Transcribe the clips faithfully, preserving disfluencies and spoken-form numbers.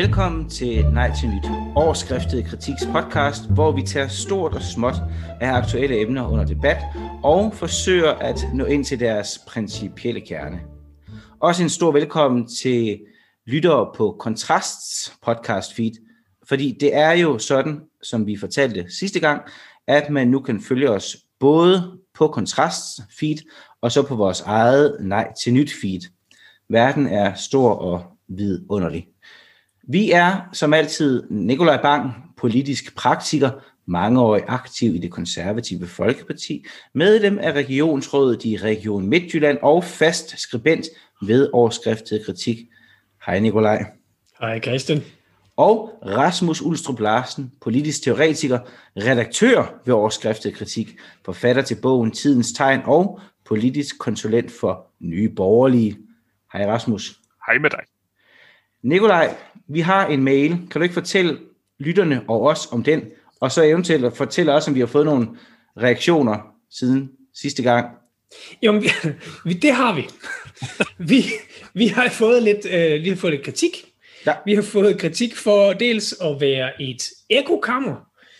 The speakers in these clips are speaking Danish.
Velkommen til Nej til Nyt, overskriftet kritiks podcast, hvor vi tager stort og småt af aktuelle emner under debat og forsøger at nå ind til deres principielle kerne. Også en stor velkommen til lyttere på Kontrasts podcast feed, fordi det er jo sådan, som vi fortalte sidste gang, at man nu kan følge os både på Kontrasts feed og så på vores eget Nej til Nyt feed. Verden er stor og vidunderlig. Vi er som altid Nikolaj Bang, politisk praktiker, mangeårig aktiv i det konservative Folkeparti, medlem af regionsrådet i Region Midtjylland og fast skribent ved overskriftet kritik. Hej Nikolaj. Hej Christian. Og Rasmus Ulstrup Larsen, politisk teoretiker, redaktør ved overskriftet kritik, forfatter til bogen Tidens Tegn og politisk konsulent for Nye Borgerlige. Hej Rasmus. Hej med dig. Nikolaj, vi har en mail. Kan du ikke fortælle lytterne og os om den, og så eventuelt fortælle os, om vi har fået nogle reaktioner siden sidste gang? Jo, vi, det har vi. vi. Vi har fået lidt, øh, vi har fået lidt kritik. Ja. Vi har fået kritik for dels at være et ekokammer,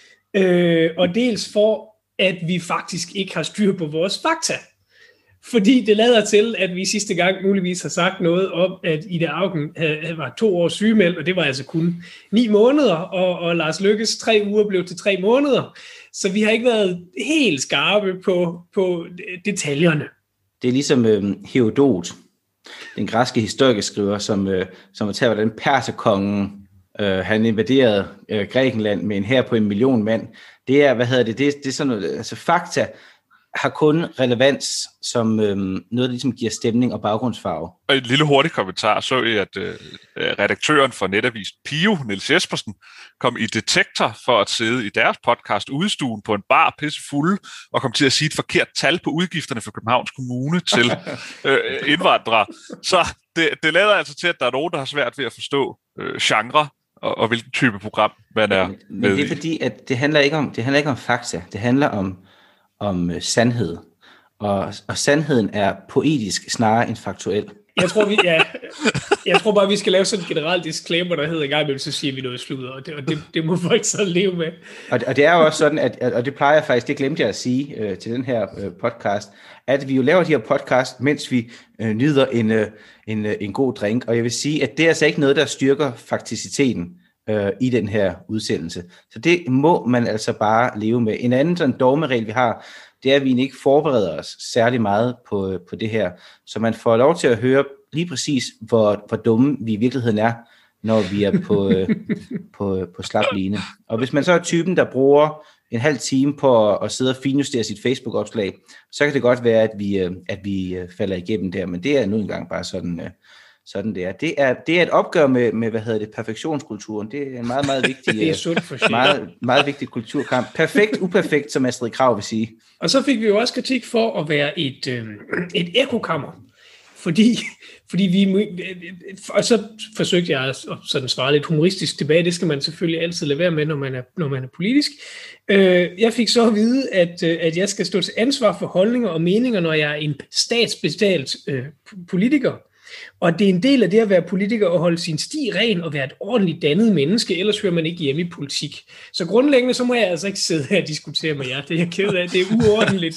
øh, og dels for, at vi faktisk ikke har styr på vores fakta. Fordi det lader til, at vi sidste gang muligvis har sagt noget om, at Ida Auken var to år sygemeldt, og det var altså kun ni måneder, og, og Lars Løkkes tre uger blev til tre måneder. Så vi har ikke været helt skarpe på, på detaljerne. Det er ligesom øh, Herodot, den græske historikerskriver, som, øh, som fortæller, hvordan perserkongen øh, han invaderede øh, Grækenland med en hær på en million mand. Det er, hvad hedder det, det, det er sådan noget, altså fakta har kun relevans som øhm, noget, der ligesom giver stemning og baggrundsfarve. Og en lille hurtig kommentar, så jeg, at øh, redaktøren for netavisen Pio, Niels Jespersen, kom i Detektor for at sidde i deres podcast Udestuen på en bar pissefulde, og kom til at sige et forkert tal på udgifterne for Københavns Kommune til øh, indvandrere. Så det, det lader altså til, at der er nogen, der har svært ved at forstå øh, genre, og, og hvilken type program man er men, med men det er i. fordi, at det handler ikke om, det handler ikke om fakta, det handler om om øh, sandhed. Og, og sandheden er poetisk snarere end faktuel. Jeg tror, vi, ja, jeg tror bare, vi skal lave sådan en generel disclaimer, der hedder, en gang imellem, så siger vi noget sludder, og det, og det, det må folk så leve med. Og, og det er jo også sådan, at, og det plejer jeg faktisk, det glemte jeg at sige øh, til den her øh, podcast, at vi jo laver de her podcast, mens vi øh, nyder en, øh, en, øh, en god drink. Og jeg vil sige, at det er altså ikke noget, der styrker fakticiteten øh, i den her udsendelse. Så det må man altså bare leve med. En anden sådan dogmeregel, vi har, det er, at vi ikke forbereder os særlig meget på, på det her. Så man får lov til at høre lige præcis, hvor, hvor dumme vi i virkeligheden er, når vi er på, øh, på, på slap line. Og hvis man så er typen, der bruger en halv time på at, at sidde og finjustere sit Facebook-opslag, så kan det godt være, at vi, øh, at vi øh, falder igennem der. Men det er nu engang bare sådan, øh, sådan det er. Det er, det er et opgør med, med, hvad hedder det, perfektionskulturen. Det er en meget, meget vigtig, det er sundt for meget, meget vigtig kulturkamp. Perfekt, uperfekt, som Astrid Krag vil sige. Og så fik vi jo også kritik for at være et, øh, et ekokammer. Fordi, fordi vi, og så forsøgte jeg at sådan svare lidt humoristisk tilbage. Det skal man selvfølgelig altid lade være med, når man er, når man er politisk. Øh, jeg fik så at vide, at, at jeg skal stå til ansvar for holdninger og meninger, når jeg er en statsbetalt øh, politiker. Og det er en del af det at være politiker at holde sin sti ren og være et ordentligt dannet menneske, ellers hører man ikke hjemme i politik. Så grundlæggende så må jeg altså ikke sidde her og diskutere med jer. Det er jeg ked af, det er uordentligt.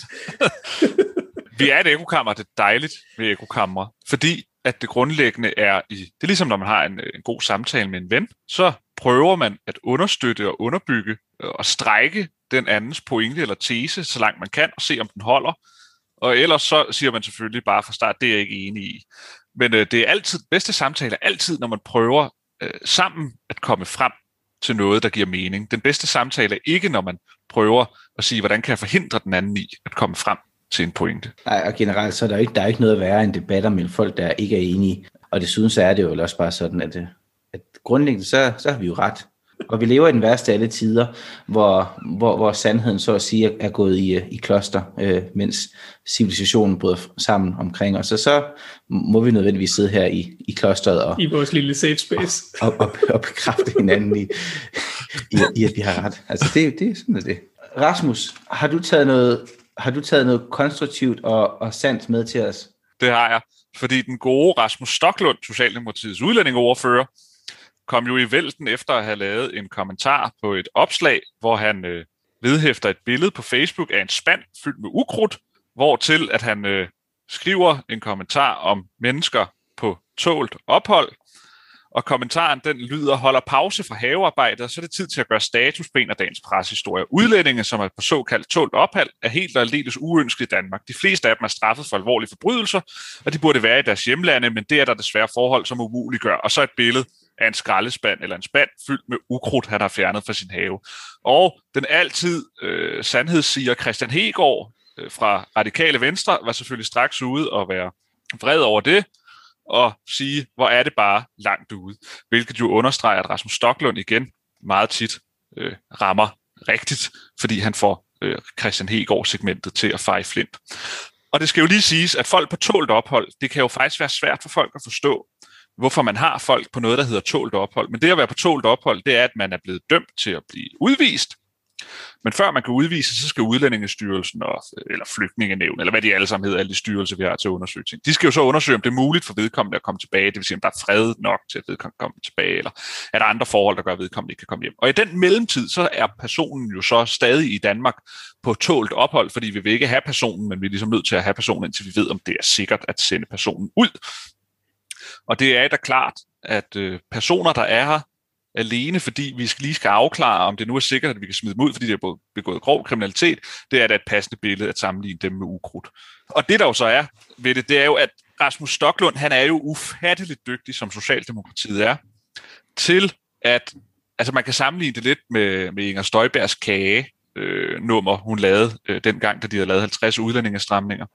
Vi er et ekokammer, det er dejligt med ekokammer, fordi at det grundlæggende er i, det er ligesom når man har en, en god samtale med en ven, så prøver man at understøtte og underbygge og strække den andens pointe eller tese, så langt man kan, og se om den holder. Og ellers så siger man selvfølgelig bare fra start, det er jeg ikke enig i. Men øh, det er altid, bedste samtale er altid, når man prøver øh, sammen at komme frem til noget, der giver mening. Den bedste samtale er ikke, når man prøver at sige, hvordan kan jeg forhindre den anden i at komme frem til en pointe. Nej, og generelt så er der ikke, der er ikke noget værre end debatter mellem folk, der ikke er enige. Og desuden så er det jo også bare sådan, at, at grundlæggende så, så har vi jo ret. Og vi lever i den værste af alle tider, hvor, hvor, hvor sandheden så at sige er gået i, i kloster, øh, mens civilisationen bryder sammen omkring os. Og så må vi nødvendigvis sidde her i, i klosteret og, i vores lille safe space og, og, og, og bekræfte hinanden i, i, i, at vi har ret. Altså det, det er sådan det. Rasmus, har du taget noget, har du taget noget konstruktivt og, og sandt med til os? Det har jeg, fordi den gode Rasmus Stoklund, Socialdemokratiets udlændingeordfører, kom jo i vælten efter at have lavet en kommentar på et opslag, hvor han øh, vedhæfter et billede på Facebook af en spand fyldt med ukrudt, hvortil at han øh, skriver en kommentar om mennesker på tålt ophold. Og kommentaren den lyder, holder pause fra havearbejdet, og så er det tid til at gøre status på en af dagens pressehistorier. Udlændinge, som er på såkaldt tålt ophold, er helt og aldeles uønsket i Danmark. De fleste af dem er straffet for alvorlige forbrydelser, og de burde være i deres hjemlande, men det er der desværre forhold, som umuliggør. Og så et billede af en skraldespand eller en spand fyldt med ukrudt, han har fjernet fra sin have. Og den altid øh, sandhedssiger Christian Hegaard øh, fra Radikale Venstre var selvfølgelig straks ude og være vred over det, og sige, hvor er det bare langt ude. Hvilket jo understreger, at Rasmus Stoklund igen meget tit øh, rammer rigtigt, fordi han får øh, Christian Hegaard-segmentet til at feje flint. Og det skal jo lige siges, at folk på tålt ophold, det kan jo faktisk være svært for folk at forstå, hvorfor man har folk på noget, der hedder tålt ophold. Men det at være på tålt ophold, det er, at man er blevet dømt til at blive udvist. Men før man kan udvise, så skal Udlændingestyrelsen og, eller Flygtningenævn, eller hvad de alle sammen hedder, alle de styrelser, vi har til at undersøge ting. De skal jo så undersøge, om det er muligt for vedkommende at komme tilbage, det vil sige, om der er fred nok til, at vedkommende kommer tilbage, eller er der andre forhold, der gør, at vedkommende ikke kan komme hjem. Og i den mellemtid, så er personen jo så stadig i Danmark på tålt ophold, fordi vi vil ikke have personen, men vi er ligesom nødt til at have personen, indtil vi ved, om det er sikkert at sende personen ud. Og det er da klart, at øh, personer, der er her, alene, fordi vi lige skal afklare, om det nu er sikkert, at vi kan smide dem ud, fordi de har begået grov kriminalitet, det er da et passende billede at sammenligne dem med ukrudt. Og det der jo så er ved det, det er jo, at Rasmus Stoklund, han er jo ufatteligt dygtig, som Socialdemokratiet er, til at, altså man kan sammenligne det lidt med, med Inger Støjbergs kage, øh, nummer, hun lavede øh, dengang, da de havde lavet halvtreds udlændingestramninger.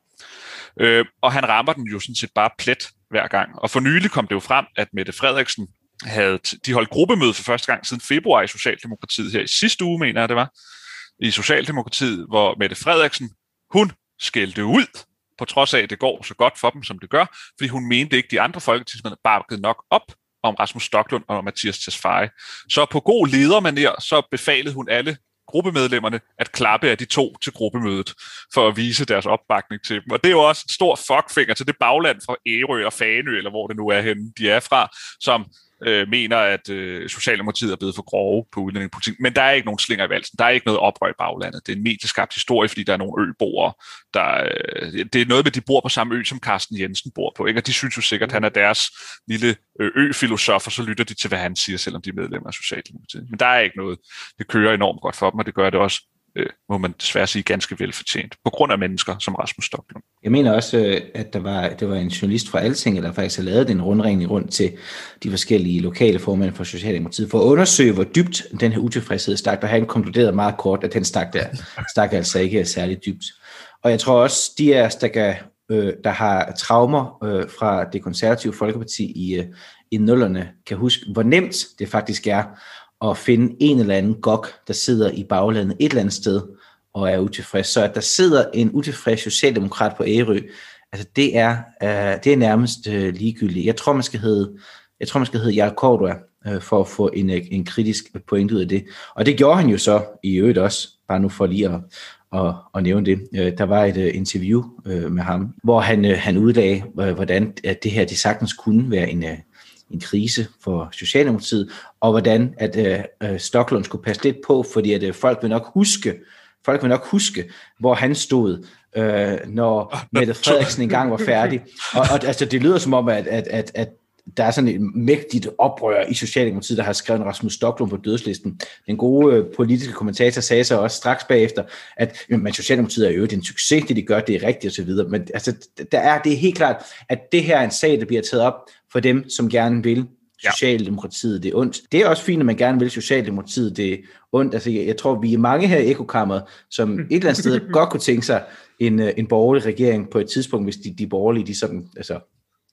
Øh, og han rammer den jo sådan set bare plet hver gang. Og for nylig kom det jo frem, at Mette Frederiksen havde de holdt gruppemøde for første gang siden februar i Socialdemokratiet her i sidste uge, mener jeg det var, i Socialdemokratiet, hvor Mette Frederiksen, hun skældte ud, på trods af, at det går så godt for dem, som det gør, fordi hun mente ikke, de andre folketingsmedlemmer bakkede nok op om Rasmus Stoklund og Mathias Tesfaye. Så på god ledermanér, så befalede hun alle gruppemedlemmerne at klappe af de to til gruppemødet, for at vise deres opbakning til dem. Og det er jo også en stor fuckfinger til det bagland fra Ærø og Fanø, eller hvor det nu er henne, de er fra, som øh, mener, at øh, Socialdemokratiet er blevet for grove på udlændingepolitik. Men der er ikke nogen slinger i valsen. Der er ikke noget oprør i baglandet. Det er en medieskabt historie, fordi der er nogle øboere. Der, øh, det er noget med, at de bor på samme ø, som Carsten Jensen bor på. Ikke? Og de synes jo sikkert, at han er deres lille ø-filosof, og så lytter de til, hvad han siger, selvom de er medlemmer af Socialdemokratiet. Men der er ikke noget. Det kører enormt godt for dem, og det gør det også, øh, må man desværre sige, ganske velfortjent. På grund af mennesker som Rasmus Stoklund. Jeg mener også, at der var, det var en journalist fra Altinget, der faktisk har lavet en rundringning rundt til de forskellige lokale formænd for Socialdemokratiet, for at undersøge, hvor dybt den her utilfredshed stak, og han konkluderede meget kort, at den stak, der, stak altså ikke særlig dybt. Og jeg tror også, de af os, der, kan, øh, der har traumer øh, fra det konservative Folkeparti i, øh, i nullerne, kan huske, hvor nemt det faktisk er at finde en eller anden gok, der sidder i baglandet et eller andet sted, og er utilfreds. Så at der sidder en utilfreds socialdemokrat på Ærø, altså det er, uh, det er nærmest uh, ligegyldigt. Jeg tror, man skal hedde, jeg tror, man skal hedde Jarl Cordua, uh, for at få en, en kritisk pointe ud af det. Og det gjorde han jo så i øvrigt også, bare nu for lige at, at, at nævne det. Uh, der var et uh, interview uh, med ham, hvor han, uh, han uddagde, uh, hvordan at det her det sagtens kunne være en, uh, en krise for Socialdemokratiet, og hvordan at uh, Stoklund skulle passe lidt på, fordi at uh, folk vil nok huske, Folk vil nok huske, hvor han stod, øh, når Mette Frederiksen engang var færdig. Og, og altså, det lyder som om, at, at, at, at der er sådan et mægtigt oprør i Socialdemokratiet, der har skrevet Rasmus Stoklund på dødslisten. Den gode øh, politiske kommentator sagde så også straks bagefter, at men Socialdemokratiet er jo en succes, det de gør, det er rigtigt osv. Men altså, der er, det er helt klart, at det her er en sag, der bliver taget op for dem, som gerne vil Socialdemokratiet det er ondt. Det er også fint, at man gerne vil Socialdemokratiet det er ondt. Altså, jeg, jeg tror, vi er mange her i Ekokammeret, som et eller andet sted godt kunne tænke sig en, en borgerlig regering på et tidspunkt, hvis de, de borgerlige, de sådan, altså...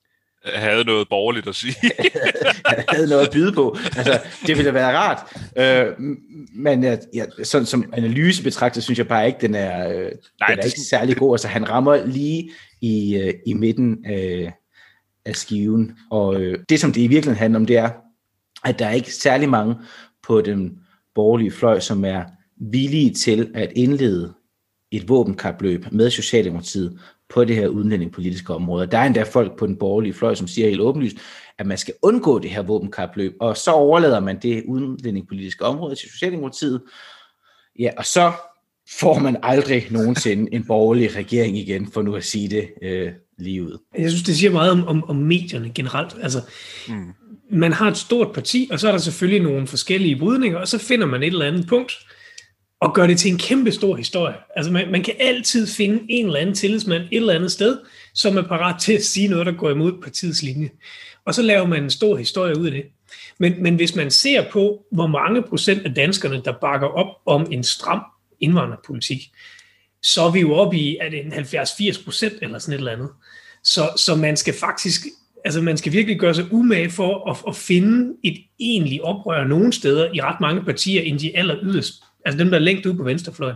havde noget borgerligt at sige. havde noget at byde på. Altså, det ville da være rart. Øh, men ja, sådan som analyse betragtet, synes jeg bare ikke, den er, øh, Nej, den er ikke særlig god. Altså, han rammer lige i, øh, i midten øh, af skiven. Og øh, det, som det i virkeligheden handler om, det er, at der er ikke særlig mange på den borgerlige fløj, som er villige til at indlede et våbenkapløb med Socialdemokratiet på det her udlændingepolitiske område. Der er endda folk på den borgerlige fløj, som siger helt åbenlyst, at man skal undgå det her våbenkapløb, og så overlader man det udlændingepolitiske område til Socialdemokratiet, ja, og så får man aldrig nogensinde en borgerlig regering igen, for nu at sige det øh, lige ud. Jeg synes, det siger meget om, om, om medierne generelt. Altså, mm. man har et stort parti, og så er der selvfølgelig nogle forskellige brydninger, og så finder man et eller andet punkt, og gør det til en kæmpe stor historie. Altså, man, man kan altid finde en eller anden tillidsmand et eller andet sted, som er parat til at sige noget, der går imod partiets linje. Og så laver man en stor historie ud af det. Men, men hvis man ser på, hvor mange procent af danskerne, der bakker op om en stram indvandrerpolitik, så er vi jo oppe i, er det en halvfjerds til firs procent eller sådan et eller andet. Så, så man skal faktisk, altså man skal virkelig gøre sig umage for at, at finde et egentligt oprør nogle steder i ret mange partier, end de aller yderst, altså dem, der er længst ude på venstrefløjen.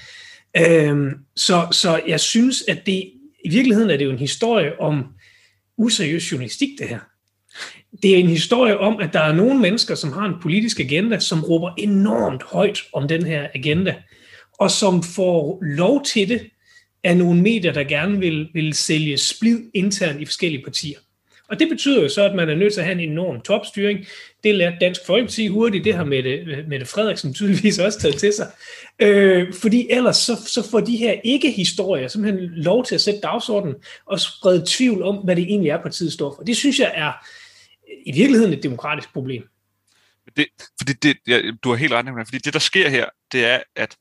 Øhm, så, så jeg synes, at det i virkeligheden er det jo en historie om useriøs journalistik, det her. Det er en historie om, at der er nogle mennesker, som har en politisk agenda, som råber enormt højt om den her agenda, og som får lov til det af nogle medier, der gerne vil, vil sælge splid internt i forskellige partier. Og det betyder jo så, at man er nødt til at have en enorm topstyring. Det lærte Dansk Folkeparti hurtigt, det har Mette, Mette Frederiksen tydeligvis også taget til sig. Øh, fordi ellers så, så får de her ikke-historier simpelthen lov til at sætte dagsordenen og sprede tvivl om, hvad det egentlig er, partiet står for. Det synes jeg er i virkeligheden et demokratisk problem. Det, fordi det, ja, du har helt ret, fordi det, der sker her, det er, at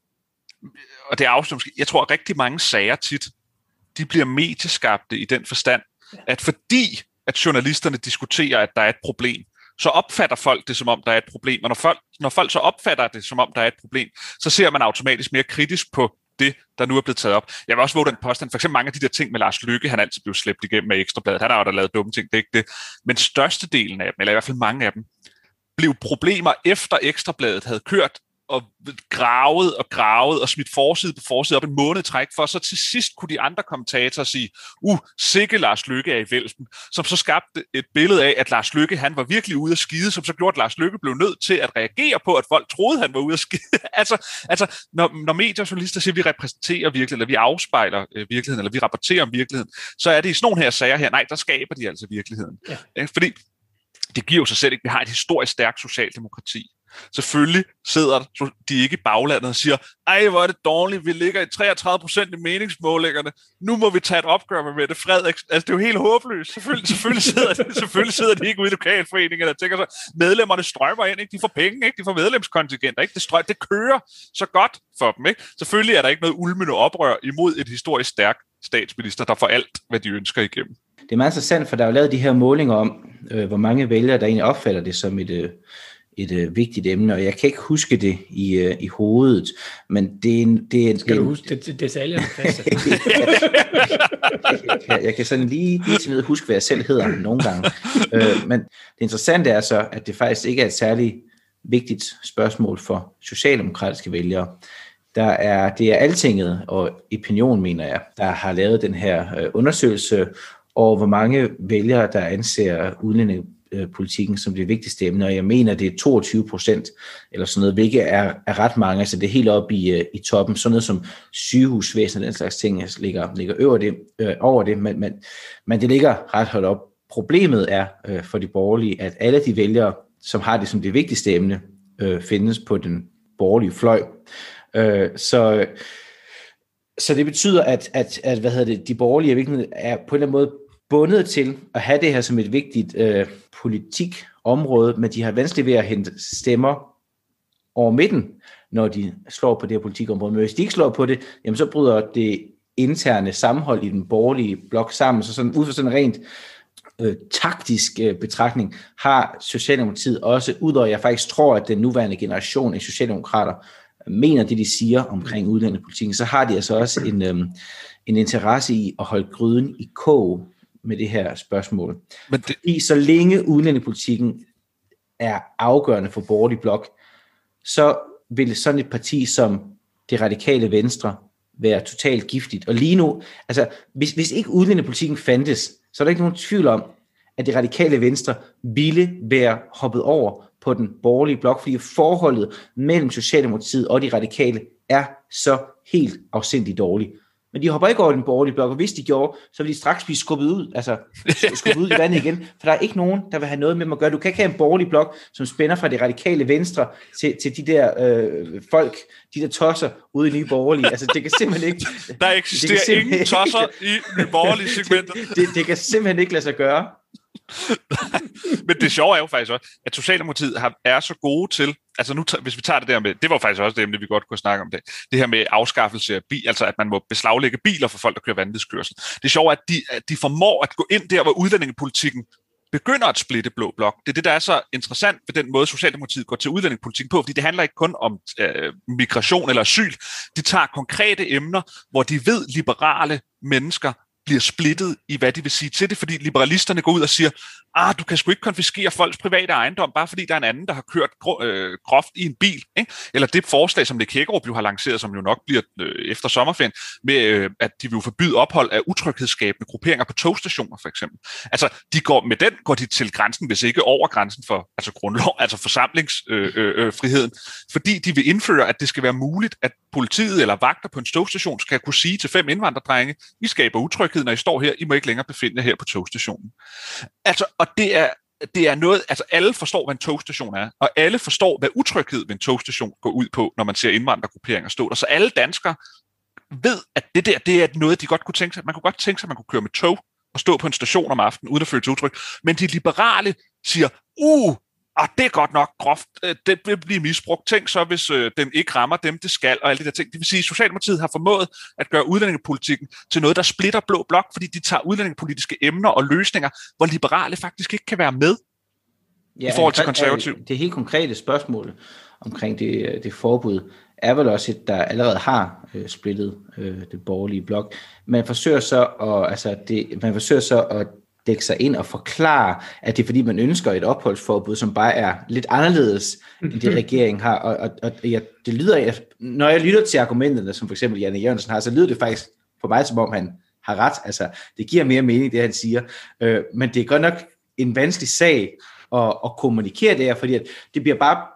og det er afslutningsvis, jeg tror, at rigtig mange sager tit, de bliver medieskabte i den forstand, at fordi at journalisterne diskuterer, at der er et problem, så opfatter folk det, som om der er et problem. Og når folk, når folk så opfatter det, som om der er et problem, så ser man automatisk mere kritisk på det, der nu er blevet taget op. Jeg vil også våge den påstand, for eksempel mange af de der ting med Lars Løkke, han altid blev slæbt igennem med Ekstrabladet. Han har jo da lavet dumme ting, det er ikke det. Men størstedelen af dem, eller i hvert fald mange af dem, blev problemer efter Ekstrabladet havde kørt og gravet og gravet og smidt forside på forside op en måned træk, for så til sidst kunne de andre kommentatorer sige, uh, sikke Lars Løkke er i vælsten, som så skabte et billede af, at Lars Løkke, han var virkelig ude at skide, som så gjorde, at Lars Løkke blev nødt til at reagere på, at folk troede, han var ude at skide. altså, altså når, når medier og journalister siger, at vi repræsenterer virkeligheden, eller vi afspejler øh, virkeligheden, eller vi rapporterer om virkeligheden, så er det i sådan nogle her sager her, nej, der skaber de altså virkeligheden. Ja. Fordi det giver jo sig selv ikke, vi har et historisk stærkt socialdemokrati. Selvfølgelig sidder de ikke i baglandet og siger, ej, hvor er det dårligt, vi ligger i treogtredive procent i meningsmålingerne, nu må vi tage et opgør med Mette Frederiksen. Altså, det er jo helt håbløst. Selvfølgelig, selvfølgelig, sidder, de, selvfølgelig sidder de ikke ude i lokalforeningerne og tænker så, medlemmerne strømmer ind, ikke? De får penge, ikke? De får medlemskontingenter, ikke? Det, strøm, det kører så godt for dem, ikke? Selvfølgelig er der ikke noget ulmende oprør imod et historisk stærk statsminister, der får alt, hvad de ønsker igennem. Det er meget interessant, for der er jo lavet de her målinger om, øh, hvor mange vælgere, der egentlig opfatter det som et... Øh et øh, vigtigt emne, og jeg kan ikke huske det i, øh, i hovedet, men det er en... Det er, Skal det, du huske det, det, detaljerne? jeg, jeg, jeg kan sådan lige, lige til at huske, hvad jeg selv hedder nogle gange. øh, men det interessante er så, at det faktisk ikke er et særligt vigtigt spørgsmål for socialdemokratiske vælgere. Der er, det er Altinget og Opinion, mener jeg, der har lavet den her øh, undersøgelse, og hvor mange vælgere, der anser udlændinge politikken som det vigtigste emne, og jeg mener, det er toogtyve procent eller sådan noget, hvilket er, er ret mange, altså det er helt oppe i, i toppen, sådan noget som sygehusvæsen og den slags ting ligger, ligger over det, øh, over det men, men, men det ligger ret højt op. Problemet er øh, for de borgerlige, at alle de vælgere, som har det som det vigtigste emne, øh, findes på den borgerlige fløj. Øh, så, så det betyder, at, at, at hvad hedder det, de borgerlige er på en eller anden måde bundet til at have det her som et vigtigt øh, politikområde, men de har vanskeligt ved at hente stemmer over midten, når de slår på det her politikområde. Men hvis de ikke slår på det, jamen så bryder det interne sammenhold i den borgerlige blok sammen. Så sådan, ud fra sådan en rent øh, taktisk øh, betragtning, har Socialdemokratiet også, udover jeg faktisk tror, at den nuværende generation af socialdemokrater mener det, de siger omkring udlændingepolitikken, så har de altså også en, øh, en interesse i at holde gryden i kog med det her spørgsmål. Men det... Fordi så længe udlændingepolitikken er afgørende for borgerlig blok, så vil sådan et parti som det radikale Venstre være totalt giftigt. Og lige nu, altså hvis, hvis ikke udlændingepolitikken fandtes, så er der ikke nogen tvivl om, at det radikale Venstre ville være hoppet over på den borgerlige blok, fordi forholdet mellem Socialdemokratiet og de radikale er så helt afsindigt dårligt. men de hopper ikke over den borgerlige blok, og hvis de gjorde, så vil de straks blive skubbet ud, altså skubbet ud i vandet igen, for der er ikke nogen, der vil have noget med at gøre. Du kan ikke have en borgerlig blok, som spænder fra det radikale venstre til, til de der øh, folk, de der tosser ude i Nye Borgerlige. Altså, det kan simpelthen ikke... Der eksisterer simpelthen ingen tosser i Nye Borgerlige segmentet. Det, det, det kan simpelthen ikke lade sig gøre. Men det sjove er jo faktisk også, at Socialdemokratiet har, er så gode til, altså nu, hvis vi tager det der med, det var faktisk også det emne, vi godt kunne snakke om det, det her med afskaffelse af bil, altså at man må beslaglægge biler for folk, der kører vanvidskørsel. Det sjove er, at de, at de formår at gå ind der, hvor udlændingepolitikken begynder at splitte blå blok. Det er det, der er så interessant ved den måde, Socialdemokratiet går til udlændingepolitikken på, fordi det handler ikke kun om øh, migration eller asyl. De tager konkrete emner, hvor de ved, liberale mennesker bliver splittet i, hvad de vil sige til det, fordi liberalisterne går ud og siger, ah, du kan sgu ikke konfiskere folks private ejendom, bare fordi der er en anden, der har kørt gro- øh, groft i en bil. Ikke? Eller det forslag, som Nick Hækkerup jo har lanceret, som jo nok bliver øh, efter sommerferien, med øh, at de vil forbyde ophold af utryghedsskabende grupperinger på togstationer, for eksempel. Altså, de går, med den går de til grænsen, hvis ikke over grænsen for altså grundlov, altså forsamlingsfriheden, øh, øh, fordi de vil indføre, at det skal være muligt, at politiet eller vagter på en togstation skal kunne sige til fem indvandrerdrenge, I skaber utryghed, når I står her, I må ikke længere befinde jer her på togstationen. Altså, og det er, det er noget, altså alle forstår, hvad en togstation er, og alle forstår, hvad utryghed ved en togstation går ud på, når man ser indvandrergrupperinger stå der. Så alle danskere ved, at det der, det er noget, de godt kunne tænke sig. Man kunne godt tænke sig, at man kunne køre med tog og stå på en station om aftenen, uden at føle sig utryg. Men de liberale siger, uh, ah, det er godt nok groft, det vil blive misbrugt. Tænk så, hvis øh, den ikke rammer dem, det skal, og alle de der ting. Det vil sige, at Socialdemokratiet har formået at gøre udlændingepolitikken til noget, der splitter blå blok, fordi de tager udlændingepolitiske emner og løsninger, hvor liberale faktisk ikke kan være med ja, i forhold til konservativ. Det helt konkrete spørgsmål omkring det, det forbud er vel også et, der allerede har øh, splittet øh, det borgerlige blok. Man forsøger så at, altså det, man forsøger så at dække sig ind og forklare, at det er fordi, man ønsker et opholdsforbud, som bare er lidt anderledes, end det regeringen har. Og, og, og ja, det lyder, når jeg lytter til argumenterne, som for eksempel Jan E. Jørgensen har, så lyder det faktisk for mig, som om han har ret. Altså, det giver mere mening, det han siger. Øh, men det er godt nok en vanskelig sag at, at kommunikere det her, fordi at det bliver bare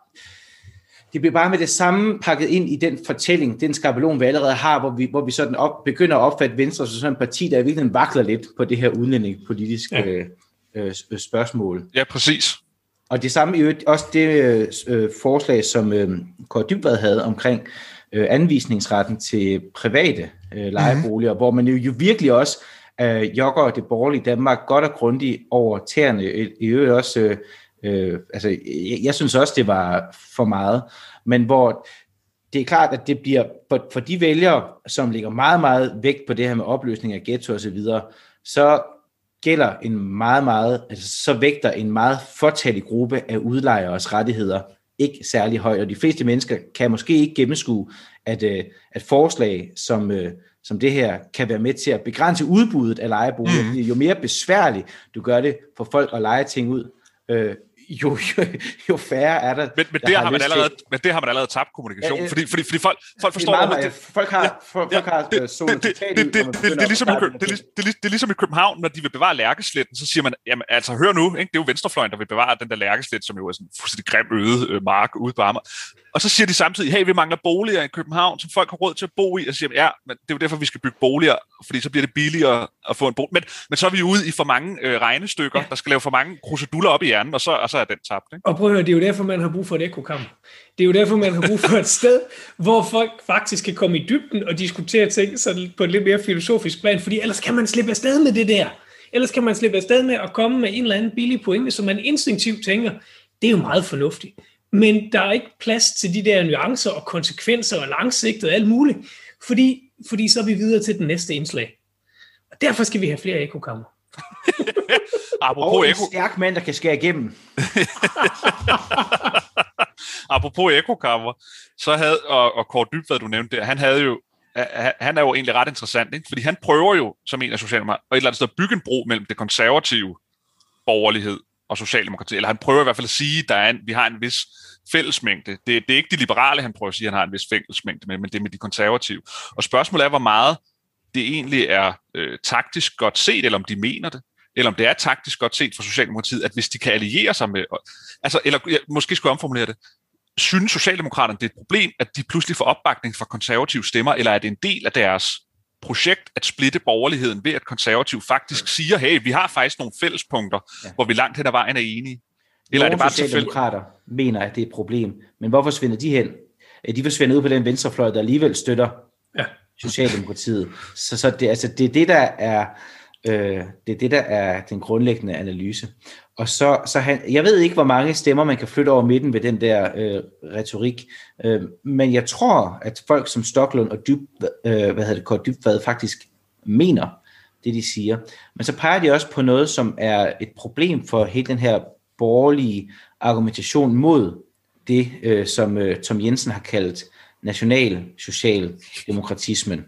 Det bliver bare med det samme pakket ind i den fortælling, den skabelon, vi allerede har, hvor vi, hvor vi sådan op, begynder at opfatte Venstre som sådan en parti, der virkelig vakler lidt på det her udlændingepolitiske ja. øh, øh, spørgsmål. Ja, præcis. Og det samme i øvrigt, også det øh, forslag, som øh, Kaare Dybvad havde omkring øh, anvisningsretten til private øh, lejeboliger, mm-hmm. hvor man jo, jo virkelig også øh, jogger det borgerlige Danmark godt og grundigt over tæerne. I, i øvrigt også... Øh, Øh, altså, jeg, jeg synes også, det var for meget, men hvor det er klart, at det bliver for, for de vælgere, som ligger meget, meget vægt på det her med opløsning af ghetto og så videre, så gælder en meget, meget, altså så vægter en meget fortalig gruppe af udlejeres rettigheder ikke særlig højt, og de fleste mennesker kan måske ikke gennemskue, at, at forslag som, som det her kan være med til at begrænse udbuddet af lejeboliger. Mm. Jo mere besværligt du gør det for folk at leje ting ud, øh, Jo, jo, jo færre er der. Men, men, det, har har man allerede, men det har man allerede tabt kommunikation, ja, fordi, fordi, fordi folk, folk forstår... Det meget, det, folk har, ja, folk ja, har det, det, det, det, det, det, det, er ligesom i, det, det, det, det er ligesom i København, når de vil bevare Lærkesletten, så siger man, jamen altså hør nu, ikke? Det er jo venstrefløjen, der vil bevare den der Lærkeslet, som jo er sådan en fuldstændig grim øde øh, mark ude på Amager. Og så siger de samtidig, hey, vi mangler boliger i København, som folk har råd til at bo i, og så siger ja, men det er jo derfor, vi skal bygge boliger, fordi så bliver det billigere at få en bolig. Men, men så er vi ude i for mange øh, regnestykker, ja. Der skal lave for mange kruseduller op i hjernen, og så, og så er den tabt. Ikke? Og prøv at høre, det er jo derfor, man har brug for et ekokammer. Det er jo derfor, man har brug for et sted, hvor folk faktisk kan komme i dybden og diskutere ting sådan på et lidt mere filosofisk plan, fordi ellers kan man slippe afsted med det der. Ellers kan man slippe afsted med at komme med en eller anden billig pointe, som man instinktivt tænker, det er jo meget fornuftigt. Men der er ikke plads til de der nuancer og konsekvenser og langsigtet og alt muligt, fordi, fordi så er vi videre til den næste indslag. Og derfor skal vi have flere ekokammer. Og en stærk mand, der kan skære igennem. Apropos ekokammer, så havde, og, og Kaare Dybvad, du nævnte der, han havde jo, han er jo egentlig ret interessant, ikke? Fordi han prøver jo, som en af socialdemokrater, og et eller andet sted at bygge en bro mellem det konservative borgerlighed og socialdemokrati, eller han prøver i hvert fald at sige, at der er en, vi har en vis fællesmængde. Det, det er ikke de liberale, han prøver at sige, at han har en vis fællesmængde med, men det er med de konservative. Og spørgsmålet er, hvor meget det egentlig er øh, taktisk godt set, eller om de mener det, eller om det er taktisk godt set for Socialdemokratiet, at hvis de kan alliere sig med, altså, eller jeg, måske skulle jeg omformulere det, synes Socialdemokraterne, det er et problem, at de pludselig får opbakning fra konservative stemmer, eller er det en del af deres projekt at splitte borgerligheden ved, at konservativ faktisk siger, hey, vi har faktisk nogle fællespunkter, ja. hvor vi langt hen ad vejen er enige. Eller er det bare socialdemokrater mener, at det er et problem. Men hvor forsvinder de hen? De forsvinder ud på den venstrefløj, der alligevel støtter ja. Socialdemokratiet. Så, så det, altså, det er det, der er... Øh, det er det, der er den grundlæggende analyse. Og så, så han, jeg ved ikke, hvor mange stemmer man kan flytte over midten ved den der øh, retorik, øh, men jeg tror, at folk som Stoklund og Dyb, øh, hvad hedder det, Kåre Dybvad faktisk mener det, de siger. Men så peger de også på noget, som er et problem for hele den her borgerlige argumentation mod det, øh, som øh, Tom Jensen har kaldt national socialdemokratismen.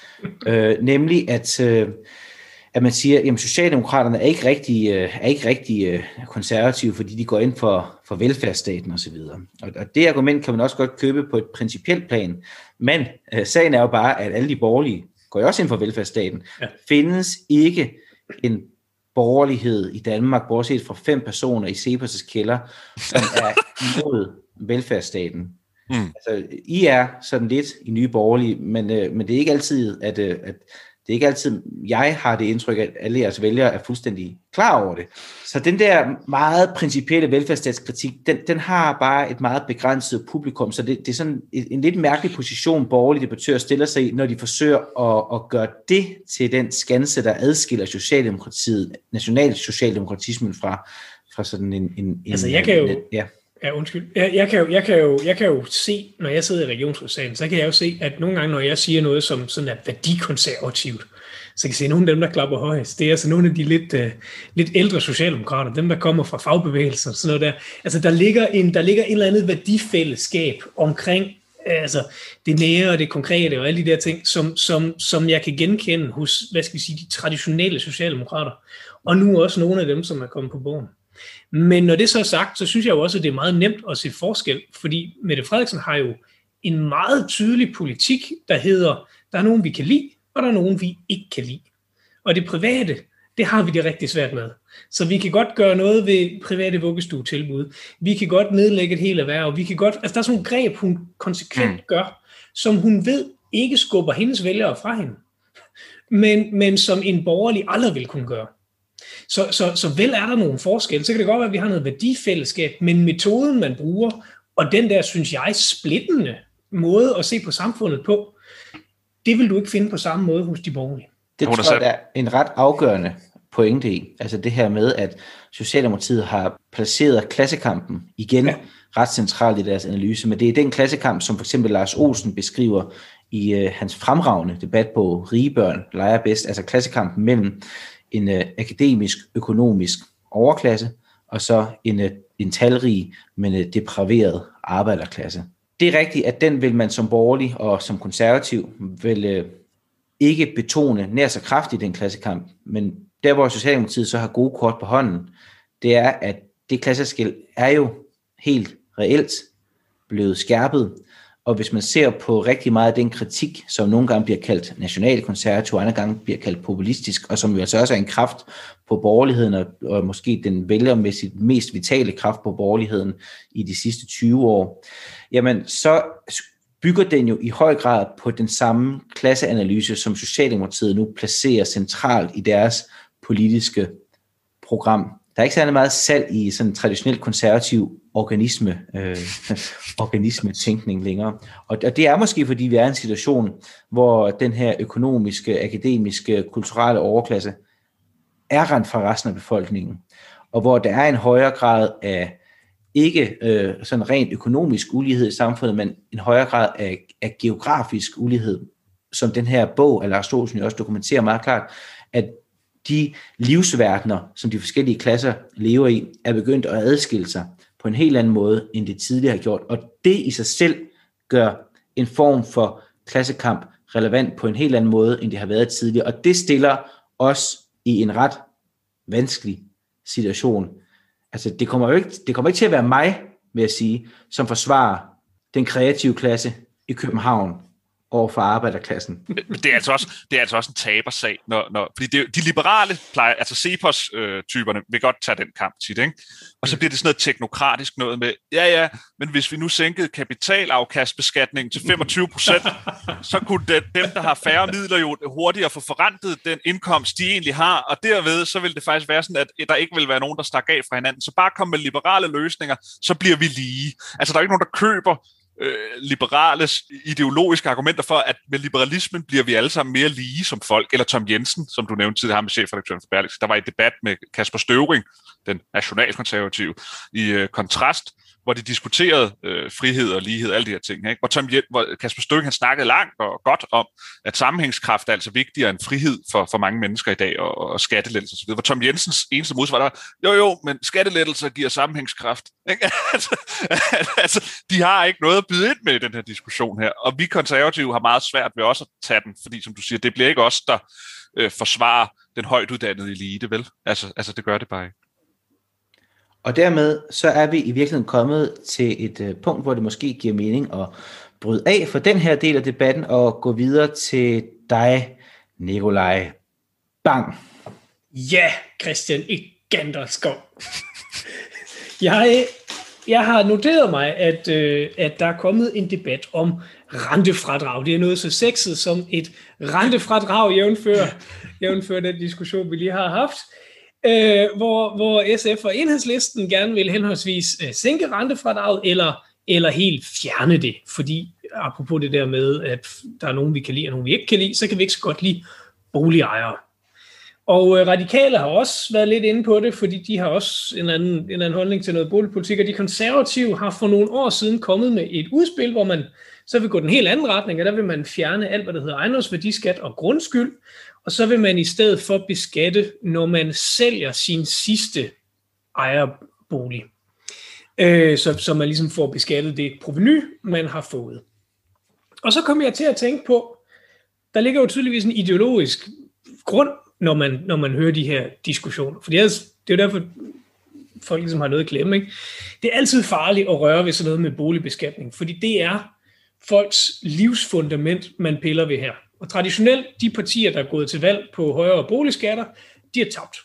øh, nemlig at øh, at man siger, at Socialdemokraterne er ikke rigtig, er ikke rigtig konservative, fordi de går ind for, for velfærdsstaten osv. Og, og det argument kan man også godt købe på et principielt plan, men øh, sagen er jo bare, at alle de borgerlige går jo også ind for velfærdsstaten. Ja. Findes ikke en borgerlighed i Danmark, bortset fra fem personer i Cepos' kælder, som er imod velfærdsstaten. Mm. Altså, I er sådan lidt i Nye Borgerlige, men, øh, men det er ikke altid, at, øh, at det er ikke altid, jeg har det indtryk, at alle jeres vælgere er fuldstændig klar over det. Så den der meget principielle velfærdsstatskritik, den, den har bare et meget begrænset publikum, så det, det er sådan en, en lidt mærkelig position, borgerlige debattører stiller sig i, når de forsøger at, at gøre det til den skanse, der adskiller Socialdemokratiet, national socialdemokratismen fra, fra sådan en... en altså jeg kan jo... En, ja. Ja, undskyld. Jeg, jeg, kan jo, jeg, kan jo, jeg kan jo se, når jeg sidder i regionsrådssagen, så kan jeg jo se, at nogle gange, når jeg siger noget, som sådan er værdikonservativt, så kan jeg se, at nogle af dem, der klapper højst, det er altså nogle af de lidt, uh, lidt ældre socialdemokrater, dem, der kommer fra fagbevægelser og sådan noget der. Altså, der ligger en, der ligger en eller andet værdifællesskab omkring altså, det nære og det konkrete og alle de der ting, som, som, som jeg kan genkende hos, hvad skal vi sige, de traditionelle socialdemokrater, og nu også nogle af dem, som er kommet på bogen. Men når det så er sagt, så synes jeg jo også, at det er meget nemt at se forskel, fordi Mette Frederiksen har jo en meget tydelig politik, der hedder, der er nogen, vi kan lide, og der er nogen, vi ikke kan lide. Og det private, det har vi det rigtig svært med. Så vi kan godt gøre noget ved private vuggestuetilbud. Vi kan godt nedlægge et helt erhverv. Vi kan godt, altså der er sådan nogle greb, hun konsekvent mm. gør, som hun ved ikke skubber hendes vælgere fra hende, men, men som en borgerlig aldrig vil kunne gøre. Så, så, så vel er der nogle forskelle. Så kan det godt være, at vi har noget værdifællesskab, men metoden, man bruger, og den der, synes jeg, splittende måde at se på samfundet på, det vil du ikke finde på samme måde hos de borgerlige. Det tror jeg, der er en ret afgørende pointe i. Altså det her med, at Socialdemokratiet har placeret klassekampen igen ja. ret centralt i deres analyse, men det er den klassekamp, som for eksempel Lars Olsen beskriver i øh, hans fremragende debat på Rige børn leger bedst, altså klassekampen mellem en øh, akademisk, økonomisk overklasse, og så en, øh, en talrig, men øh, depraveret arbejderklasse. Det er rigtigt, at den vil man som borgerlig og som konservativ vil øh, ikke betone nær så kraftigt i den klassekamp, men der hvor Socialdemokratiet så har gode kort på hånden, det er, at det klasseskel er jo helt reelt blevet skærpet, og hvis man ser på rigtig meget af den kritik, som nogle gange bliver kaldt nationalkonservativ, andre gange bliver kaldt populistisk, og som jo altså også er en kraft på borgerligheden, og, og måske den vælgermæssigt mest vitale kraft på borgerligheden i de sidste tyve år, jamen så bygger den jo i høj grad på den samme klasseanalyse, som Socialdemokratiet nu placerer centralt i deres politiske program. Der er ikke særlig meget salg i sådan en traditionel konservativ organisme, øh, organisme-tænkning længere. Og, og det er måske, fordi vi er i en situation, hvor den her økonomiske, akademiske, kulturelle overklasse er rent fra resten af befolkningen, og hvor der er en højere grad af ikke øh, sådan rent økonomisk ulighed i samfundet, men en højere grad af, af geografisk ulighed, som den her bog af Lars Olsen også dokumenterer meget klart, at de livsverdener, som de forskellige klasser lever i, er begyndt at adskille sig på en helt anden måde, end det tidligere har gjort. Og det i sig selv gør en form for klassekamp relevant på en helt anden måde, end det har været tidligere. Og det stiller os i en ret vanskelig situation. Altså, det kommer jo ikke, det kommer ikke til at være mig, vil jeg sige, som forsvarer den kreative klasse i København over for arbejderklassen. Det er altså også, det er altså også en tabersag, når, når, fordi det, de liberale plejer, altså Cepos-typerne vil godt tage den kamp tit, ikke? Og så bliver det sådan noget teknokratisk noget med, ja ja, men hvis vi nu sænkede kapitalafkastbeskatningen til femogtyve procent, så kunne det, dem, der har færre midler, jo hurtigere få forrentet den indkomst, de egentlig har, og derved så vil det faktisk være sådan, at der ikke vil være nogen, der stakker af fra hinanden. Så bare kom med liberale løsninger, så bliver vi lige. Altså der er ikke nogen, der køber Øh, liberales ideologiske argumenter for, at med liberalismen bliver vi alle sammen mere lige som folk, eller Tom Jensen, som du nævnte tidligere, ham med chefredaktøren for Berlingske, der var i debat med Kasper Støvring, den nationalkonservative, i øh, Kontrast, hvor de diskuterede øh, frihed og lighed, alle de her ting. Ikke? Hvor, Tom, hvor Kasper Støvring han snakkede langt og godt om, at sammenhængskraft er altså vigtigere end frihed for, for mange mennesker i dag, og, og skattelettelser osv. Hvor Tom Jensens eneste modsvar var, jo jo, men skattelettelser giver sammenhængskraft. Ikke? altså, altså, de har ikke noget at byde ind med i den her diskussion her, og vi konservative har meget svært ved også at tage den, fordi som du siger, det bliver ikke os, der øh, forsvarer den højt uddannede elite, vel? Altså, altså det gør det bare ikke. Og dermed så er vi i virkeligheden kommet til et øh, punkt, hvor det måske giver mening at bryde af for den her del af debatten og gå videre til dig, Nikolaj Bang. Ja, Christian Iganderskov. jeg, jeg har noteret mig, at, øh, at der er kommet en debat om rentefradrag. Det er noget så sexet som et rentefradrag, jævnfør, jævnfør den diskussion, vi lige har haft. Øh, hvor, hvor S F og Enhedslisten gerne vil henholdsvis øh, sænke rentefradraget eller, eller helt fjerne det, fordi apropos det der med, at der er nogen, vi kan lide og nogen, vi ikke kan lide, så kan vi ikke så godt lide boligejere. Og øh, radikale har også været lidt inde på det, fordi de har også en anden, en anden holdning til noget boligpolitik, og de konservative har for nogle år siden kommet med et udspil, hvor man så vil gå den helt anden retning, og der vil man fjerne alt, hvad der hedder ejendomsværdiskat og grundskyld, og så vil man i stedet for beskatte, når man sælger sin sidste ejerbolig. Øh, så, så man ligesom får beskattet det provenu, man har fået. Og så kom jeg til at tænke på, der ligger jo tydeligvis en ideologisk grund, når man, når man hører de her diskussioner. For det er, det er jo derfor, folk ligesom har noget at glemme. Ikke? Det er altid farligt at røre ved sådan noget med boligbeskatning, fordi det er folks livsfundament, man piller ved her. Og traditionelt, de partier, der er gået til valg på højere boligskatter, de er tabt.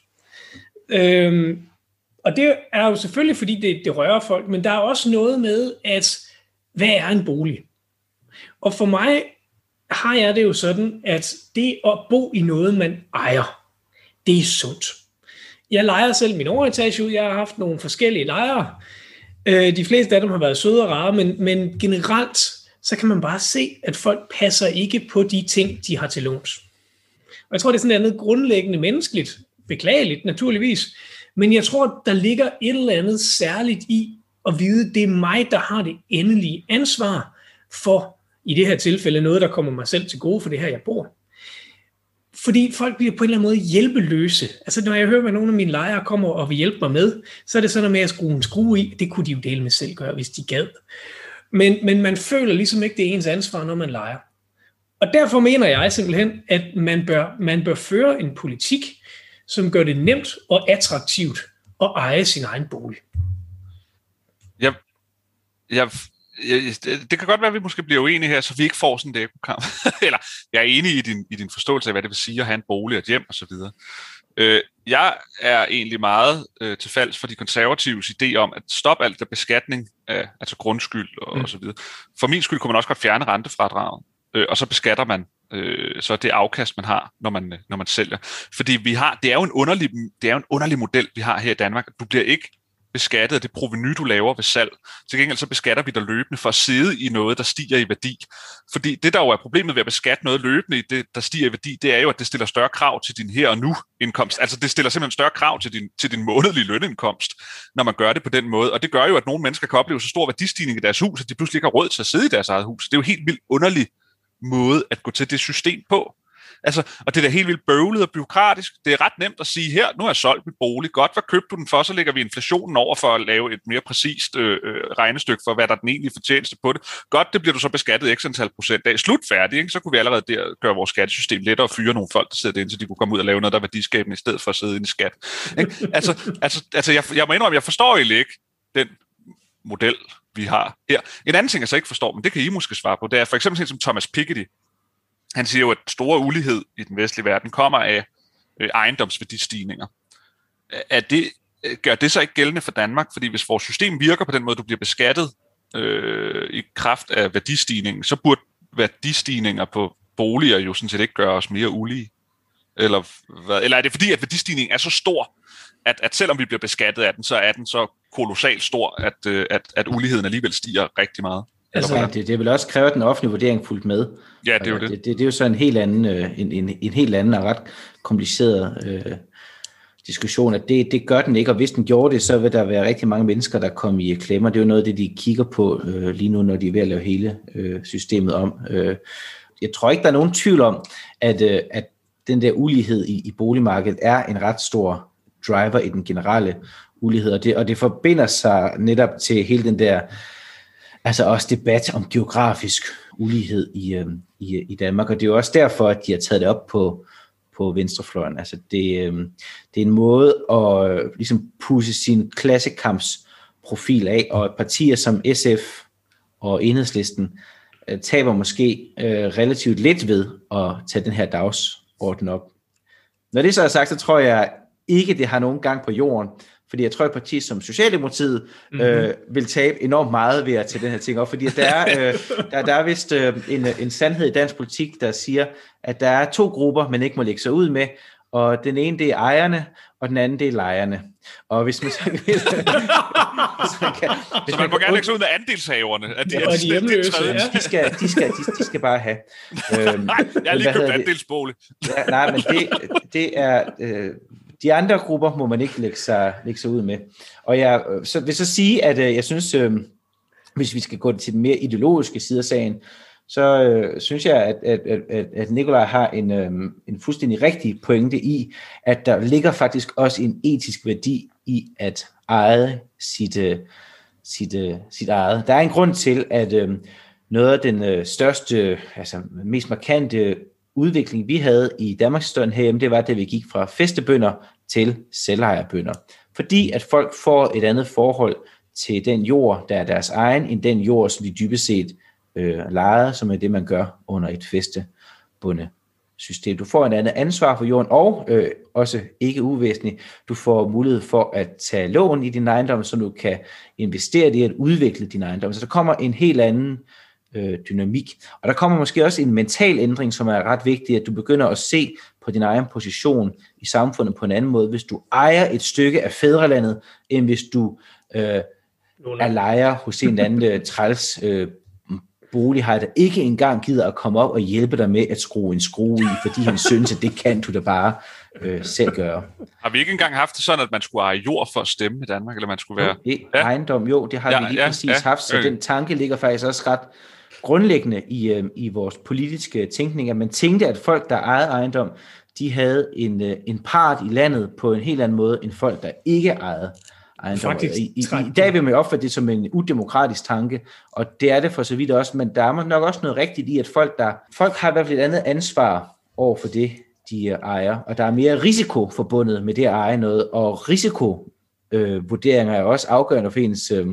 Øhm, og det er jo selvfølgelig, fordi det, det rører folk, men der er også noget med, at hvad er en bolig? Og for mig har jeg det jo sådan, at det at bo i noget, man ejer, det er sundt. Jeg lejer selv min overetage ud. Jeg har haft nogle forskellige lejere. Øh, de fleste af dem har været søde og rare, men, men generelt så kan man bare se, at folk passer ikke på de ting, de har til låns. Og jeg tror, det er sådan andet grundlæggende menneskeligt, beklageligt naturligvis, men jeg tror, der ligger et eller andet særligt i at vide, det er mig, der har det endelige ansvar for, i det her tilfælde, noget, der kommer mig selv til gode for det her, jeg bor. Fordi folk bliver på en eller anden måde hjælpeløse. Altså når jeg hører, at nogle af mine lejere kommer og vil hjælpe mig med, så er det sådan noget med at skrue en skrue i. Det kunne de jo dele med selv gøre, hvis de gad. Men, men man føler ligesom ikke, det er ens ansvar, når man lejer. Og derfor mener jeg simpelthen, at man bør, man bør føre en politik, som gør det nemt og attraktivt at eje sin egen bolig. Jeg, jeg, jeg, det kan godt være, at vi måske bliver uenige her, så vi ikke får sådan et ekokammer. Eller jeg er enig i din, i din forståelse af, hvad det vil sige at have en bolig og et hjem osv. Øh, jeg er egentlig meget øh, til falds for de konservatives idé om at stoppe alt der beskatning af altså grundskyld og, mm. og så videre. For min skyld kunne man også godt fjerne rentefradraget, øh, og så beskatter man øh, så det afkast man har, når man når man sælger. Fordi vi har det er jo en underlig det er jo en underlig model vi har her i Danmark. Du bliver ikke beskattet af det provenu, du laver ved salg. Til gengæld så beskatter vi dig løbende for at sidde i noget, der stiger i værdi. Fordi det, der jo er problemet ved at beskatte noget løbende i det, der stiger i værdi, det er jo, at det stiller større krav til din her og nu indkomst. Altså det stiller simpelthen større krav til din, til din månedlige lønindkomst, når man gør det på den måde. Og det gør jo, at nogle mennesker kan opleve så stor værdistigning i deres hus, at de pludselig ikke har råd til at sidde i deres eget hus. Det er jo helt vildt underlig måde at gå til det system på. Altså, og det er da helt vildt bøvlet og byråkratisk. Det er ret nemt at sige, her, nu har jeg solgt min bolig. Godt, hvad købte du den for? Så lægger vi inflationen over for at lave et mere præcist øh, regnestykke for, hvad der er den egentlige fortjeneste på det. Godt, det bliver du så beskattet x antal procent af. Slut færdig, ikke? Så kunne vi allerede der gøre vores skattesystem lettere og fyre nogle folk, der sidder derinde, så de kunne komme ud og lave noget, der er værdiskabende, i stedet for at sidde inde i skat. Ikke? Altså, altså, altså jeg, jeg må indrømme, jeg forstår egentlig ikke den model, vi har her. En anden ting, jeg så ikke forstår, men det kan I måske svare på, det er for eksempel sådan som Thomas Piketty. Han siger jo, at store ulighed i den vestlige verden kommer af øh, ejendomsværdistigninger. Er det, gør det så ikke gældende for Danmark? Fordi hvis vores system virker på den måde, du bliver beskattet øh, i kraft af værdistigningen, så burde værdistigninger på boliger jo sådan set ikke gøre os mere ulige. Eller, hvad? Eller er det fordi, at værdistigningen er så stor, at, at selvom vi bliver beskattet af den, så er den så kolossalt stor, at, at, at uligheden alligevel stiger rigtig meget? Altså, ja, det, det vil også kræve, at den offentlige vurdering fuldt med. Ja, det er jo det. Det, det, det er jo så en helt anden, en, en, en helt anden og ret kompliceret øh, diskussion, at det, det gør den ikke, og hvis den gjorde det, så vil der være rigtig mange mennesker, der kommer i klemmer. Det er jo noget af det, de kigger på øh, lige nu, når de er ved at lave hele øh, systemet om. Øh, jeg tror ikke, der er nogen tvivl om, at, øh, at den der ulighed i, i boligmarkedet er en ret stor driver i den generelle ulighed, og det, og det forbinder sig netop til hele den der, altså også debat om geografisk ulighed i, øh, i, i Danmark, og det er jo også derfor, at de har taget det op på, på venstrefløjen. Altså det, øh, det er en måde at øh, ligesom pusse sin klassekampsprofil af, og partier som S F og Enhedslisten øh, taber måske øh, relativt lidt ved at tage den her dagsorden op. Når det så er sagt, så tror jeg ikke, det har nogen gang på jorden, fordi jeg tror, at partier som Socialdemokratiet mm-hmm. øh, vil tabe enormt meget ved at tage den her ting op, fordi der er, øh, der, der er vist øh, en, en sandhed i dansk politik, der siger, at der er to grupper, man ikke må lægge sig ud med, og den ene, det er ejerne, og den anden, det er lejerne. Og hvis man så kan... hvis man, kan, hvis så man må gerne lægge sig ud med andelshaverne, at de, ja, er de hjemløse. Ja. De, skal, de, skal, de, de skal bare have. Øhm, nej, jeg har lige købt andelsbolig. Ja, nej, men det, det er... Øh, de andre grupper må man ikke lægge sig, lægge sig ud med. Og jeg så vil så sige, at øh, jeg synes, øh, hvis vi skal gå til den mere ideologiske side af sagen, så øh, synes jeg, at, at, at, at Nikolaj har en, øh, en fuldstændig rigtig pointe i, at der ligger faktisk også en etisk værdi i at eje sit, øh, sit, øh, sit eget. Der er en grund til, at øh, noget af den øh, største, altså mest markante udvikling, vi havde i Danmarks historie herhjemme, det var, da vi gik fra fæstebønder til selvejerbønder. Fordi at folk får et andet forhold til den jord, der er deres egen, end den jord, som de dybest set øh, lejer, som er det, man gør under et fæstebondesystem. Du får et andet ansvar for jorden, og øh, også ikke uvæsentligt, du får mulighed for at tage lån i din ejendom, så du kan investere i at udvikle din ejendom. Så der kommer en helt anden øh, dynamik. Og der kommer måske også en mental ændring, som er ret vigtig, at du begynder at se på din egen position i samfundet på en anden måde, hvis du ejer et stykke af fædrelandet, end hvis du øh, er lejer hos en anden øh, træls øh, bolighej, der ikke engang gider at komme op og hjælpe dig med at skrue en skrue i, fordi han synes, at det kan du da bare øh, selv gøre. Har vi ikke engang haft det sådan, at man skulle eje jord for at stemme i Danmark, eller man skulle være... Jo, ja. Ejendom, jo, det har ja, vi lige ja, præcis ja, haft, så okay. Den tanke ligger faktisk også ret grundlæggende i, øh, i vores politiske tænkning, at man tænkte, at folk, der ejede ejendom, de havde en, øh, en part i landet på en helt anden måde, end folk, der ikke ejede ejendom. I, i, I dag vil man opfatte det som en udemokratisk tanke, og det er det for så vidt også, men der er nok også noget rigtigt i, at folk, der, folk har i hvert fald et andet ansvar over for det, de ejer, og der er mere risiko forbundet med det at eje noget, og risikovurderinger øh, er også afgørende for ens, øh,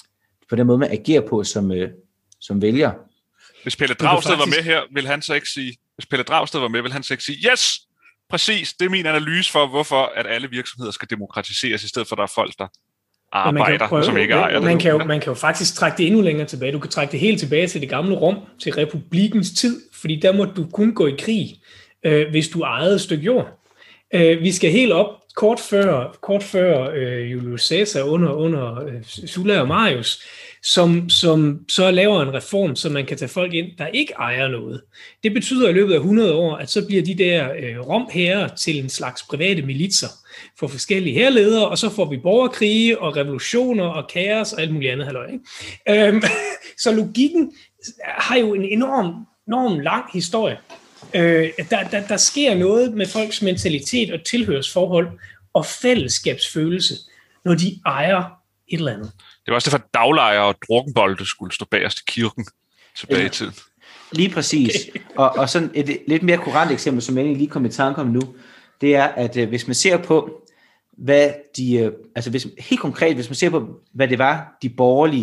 på den måde, man agerer på som, øh, som vælger. Hvis Pelle Dragsted faktisk... var med her, vil han så ikke sige, hvis Pelle Dragsted var med, vil han så ikke sige, yes, præcis, det er min analyse for, hvorfor at alle virksomheder skal demokratiseres, i stedet for, at der er folk, der arbejder, prøve, som ikke ejer det. Man kan, jo, man kan jo faktisk trække det endnu længere tilbage. Du kan trække det helt tilbage til det gamle Rom, til republikkens tid, fordi der må du kun gå i krig, øh, hvis du ejede et stykke jord. Øh, vi skal helt op, kort før, kort før øh, Julius Caesar under, under øh, Sulla og Marius, som, som så laver en reform, så man kan tage folk ind, der ikke ejer noget. Det betyder i løbet af hundrede år, at så bliver de der øh, romherrer til en slags private militser for forskellige hærledere, og så får vi borgerkrige og revolutioner og kaos og alt muligt andet halløj, ikke? Øhm, så logikken har jo en enorm, enorm lang historie. Øh, der, der, der sker noget med folks mentalitet og tilhørsforhold og fællesskabsfølelse, når de ejer et eller andet. Det var også derfor, at daglejere og drukkenbolde skulle stå bagerst i kirken tilbage i tiden. Lige præcis. Okay. Og, og sådan et lidt mere kurant eksempel, som jeg lige kom i tanke om nu, det er, at øh, hvis man ser på, hvad de, øh, altså hvis, helt konkret, hvis man ser på, hvad det var, de borgerlige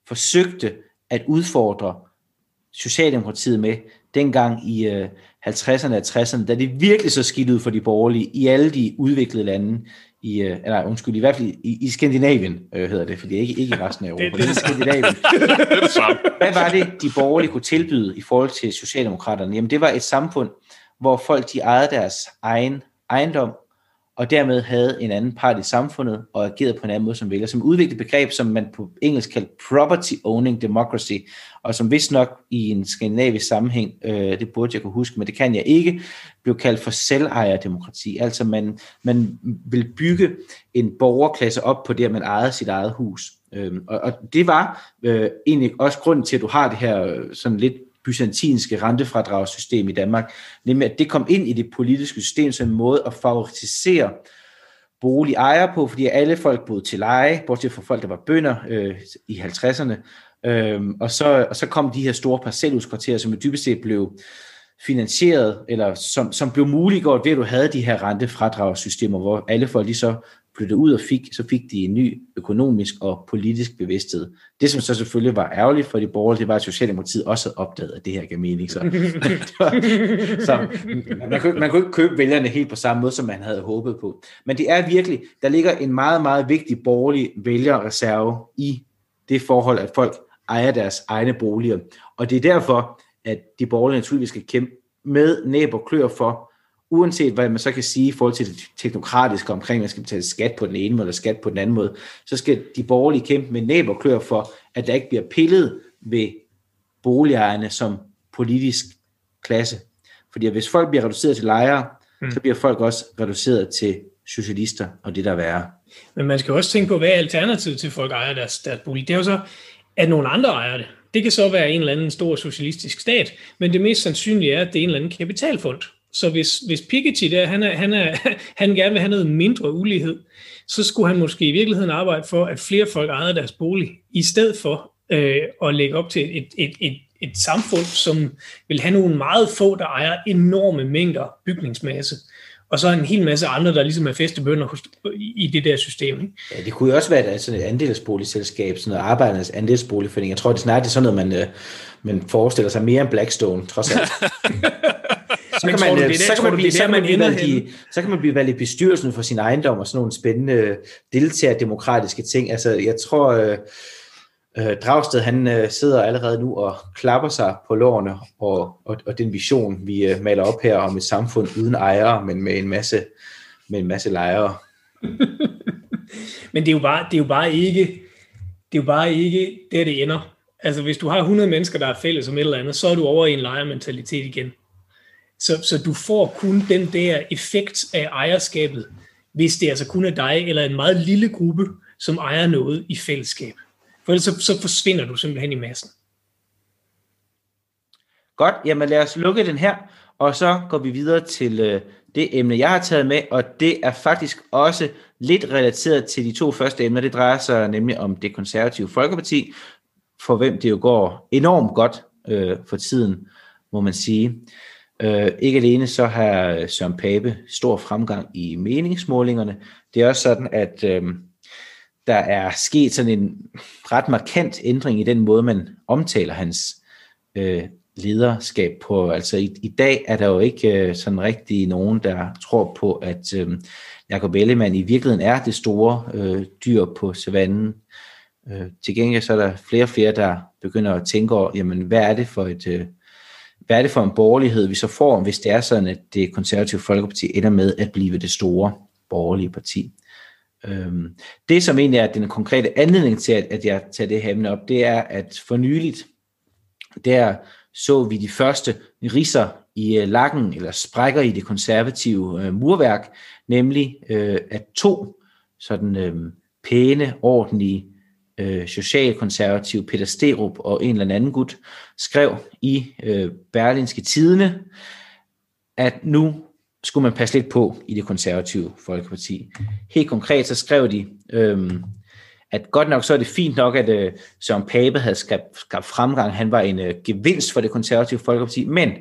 forsøgte at udfordre Socialdemokratiet med, dengang i øh, halvtredserne og tresserne, da det virkelig så skidt ud for de borgerlige i alle de udviklede lande, i, øh, eller undskyld, i hvert fald i, i Skandinavien øh, hedder det, for det er ikke, ikke i resten af Europa, det, det er Skandinavien. Det er det samme. Hvad var det, de borgerlige kunne tilbyde i forhold til Socialdemokraterne? Jamen det var et samfund, hvor folk de ejede deres egen ejendom, og dermed havde en anden part i samfundet, og agerede på en anden måde som vælger, som udviklede begreb, som man på engelsk kalder property owning democracy, og som vist nok i en skandinavisk sammenhæng, øh, det burde jeg kunne huske, men det kan jeg ikke, blev kaldt for selvejerdemokrati. Altså man, man vil bygge en borgerklasse op på det, at man ejede sit eget hus. Øhm, og, og det var øh, egentlig også grunden til, at du har det her øh, sådan lidt byzantinske rentefradragssystem i Danmark, nemlig at det kom ind i det politiske system som en måde at favoritisere boligejere på, fordi alle folk boede til leje, bortset fra folk, der var bønder øh, i halvtredserne, øhm, og, så, og så kom de her store parcelhuskvarterer, som dybest set blev finansieret, eller som, som blev muliggjort ved, at du havde de her rentefradragssystemer, hvor alle folk de så flyttede ud og fik, så fik de en ny økonomisk og politisk bevidsthed. Det, som så selvfølgelig var ærgerligt for de borgerlige, det var, at Socialdemokratiet også havde opdaget, at det her gav mening. Så, så man, kunne, man kunne ikke købe vælgerne helt på samme måde, som man havde håbet på. Men det er virkelig, der ligger en meget, meget vigtig borgerlig vælgerreserve i det forhold, at folk ejer deres egne boliger. Og det er derfor, at de borgerlige naturligvis skal kæmpe med næb og klør for, uanset hvad man så kan sige i forhold til det teknokratiske omkring, at man skal betale skat på den ene måde eller skat på den anden måde, så skal de borgerlige kæmpe med næb og klør for, at der ikke bliver pillet ved boligejerne som politisk klasse. Fordi hvis folk bliver reduceret til lejere, mm. så bliver folk også reduceret til socialister, og det der er værre. Men man skal også tænke på, hvad er alternativet til, at folk ejer deres, deres bolig? Det er jo så, at nogle andre ejer det. Det kan så være en eller anden stor socialistisk stat, men det mest sandsynlige er, at det er en eller anden kapitalfond. Så hvis, hvis Piketty der, han, er, han, er, han gerne vil have noget mindre ulighed, så skulle han måske i virkeligheden arbejde for, at flere folk ejede deres bolig, i stedet for øh, at lægge op til et, et, et, et samfund, som vil have nogle meget få, der ejer enorme mængder bygningsmasse, og så en hel masse andre, der ligesom er festebønder i det der system. Ikke? Ja, det kunne jo også være et, sådan et andelsboligselskab, sådan noget arbejdernes andelsboligforening. Jeg tror, det snart er sådan noget, man, man forestiller sig mere end Blackstone, trods alt. Så kan, man, det, så, kan man blive, så, kan man blive valgt i, så kan man blive valgt i bestyrelsen for sin ejendom og sådan nogle spændende deltagerdemokratiske ting. Altså, jeg tror, øh, øh, Dragsted, han øh, sidder allerede nu og klapper sig på lårene, og, og, og den vision, vi øh, maler op her om et samfund uden ejere, men med en masse, med en masse lejere. Men det er jo bare, det er jo bare ikke, det er jo bare ikke der, det ender. Altså, hvis du har hundrede mennesker, der er fælles om et eller andet, så er du over i en lejermentalitet igen. Så, så du får kun den der effekt af ejerskabet, hvis det altså kun er dig eller en meget lille gruppe, som ejer noget i fællesskab. For ellers så, så forsvinder du simpelthen i massen. Godt, jamen lad os lukke den her, og så går vi videre til øh, det emne, jeg har taget med, og det er faktisk også lidt relateret til de to første emner. Det drejer sig nemlig om Det Konservative Folkeparti, for hvem det jo går enormt godt øh, for tiden, må man sige. Uh, ikke alene så har Søren Pape stor fremgang i meningsmålingerne. Det er også sådan, at uh, der er sket sådan en ret markant ændring i den måde, man omtaler hans uh, lederskab på. Altså i, i dag er der jo ikke uh, sådan rigtig nogen, der tror på, at uh, Jakob Ellemann i virkeligheden er det store uh, dyr på savannen. Uh, til gengæld så er der flere og flere, der begynder at tænke over, jamen hvad er det for et... Uh, Hvad er det for en borgerlighed, vi så får, hvis det er sådan, at Det Konservative Folkeparti ender med at blive det store borgerlige parti? Øhm, det, som egentlig er den konkrete anledning til, at, at jeg tager det her emne op, det er, at for nyligt, der så vi de første ridser i uh, lakken, eller sprækker i det konservative uh, murværk, nemlig uh, at to sådan uh, pæne, ordentlige, Øh, socialkonservativ Peter Sterup og en eller anden gut skrev i øh, Berlingske Tidende, at nu skulle man passe lidt på i Det Konservative Folkeparti. Helt konkret så skrev de, øh, at godt nok så er det fint nok, at øh, Søren Pape havde skabt, skabt fremgang, han var en øh, gevinst for Det Konservative Folkeparti, men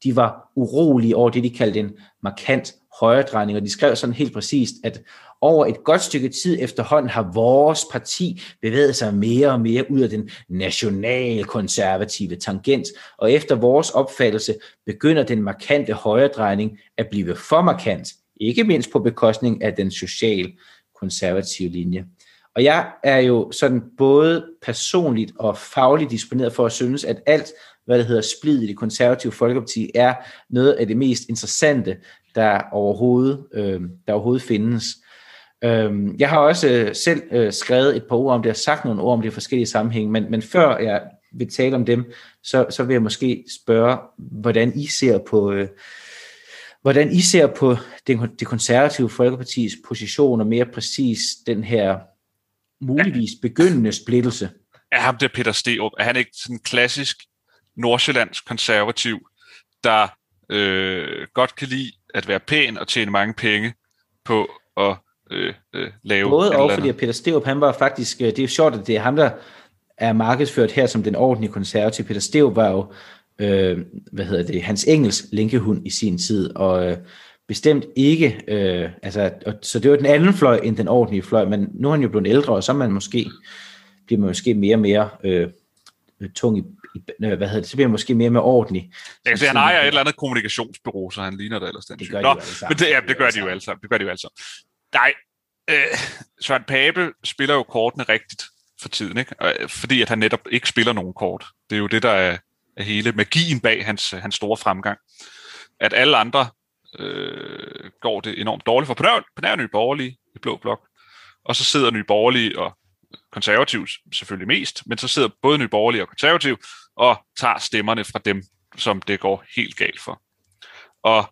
de var urolige over det, de kaldte en markant højredrejning, og de skrev sådan helt præcist, at over et godt stykke tid efterhånden har vores parti bevæget sig mere og mere ud af den nationalkonservative tangent, og efter vores opfattelse begynder den markante højredrejning at blive for markant, ikke mindst på bekostning af den socialkonservative linje. Og jeg er jo sådan både personligt og fagligt disponeret for at synes, at alt, hvad det hedder splid i det konservative Folkeparti, er noget af det mest interessante, der overhovedet, øh, der overhovedet findes. Øh, jeg har også øh, selv øh, skrevet et par ord om det, og sagt nogle ord om det i forskellige sammenhænge, men, men før jeg vil tale om dem, så, så vil jeg måske spørge, hvordan I ser på... Øh, Hvordan I ser på det, det konservative Folkepartis position, og mere præcis den her muligvis begyndende splittelse? Er ham der Peter Sterup, er han ikke sådan en klassisk nordsjællandsk konservativ, der øh, godt kan lide at være pæn og tjene mange penge på at øh, øh, lave... Både og, fordi Peter Sterup, han var faktisk... Det er jo sjovt, at det er ham, der er markedsført her som den ordentlige konservative. Peter Sterup var jo Øh, hvad hedder det, Hans Engels linkehund i sin tid, og øh, bestemt ikke, øh, altså, og, så det var den anden fløj end den ordentlige fløj, men nu er han jo blevet ældre, og så er man måske, bliver man måske mere og mere øh, tung i, i øh, hvad hedder det, så bliver man måske mere og mere ordentlig. Ja, så han ejer et eller andet kommunikationsbureau, så han ligner det ellers den det syg. gør Nå, de jo men det, ja, det gør de jo alle sammen, det gør de jo alle sammen. Nej, øh, Søren Pape spiller jo kortene rigtigt for tiden, ikke? Fordi at han netop ikke spiller nogen kort. Det er jo det, der er af hele magien bag hans, hans store fremgang. At alle andre øh, går det enormt dårligt for. På nær, på nær Nye Borgerlige i Blå Blok. Og så sidder Nye Borgerlige og Konservativ selvfølgelig mest, men så sidder både Nye Borgerlige og Konservativ og tager stemmerne fra dem, som det går helt galt for. Og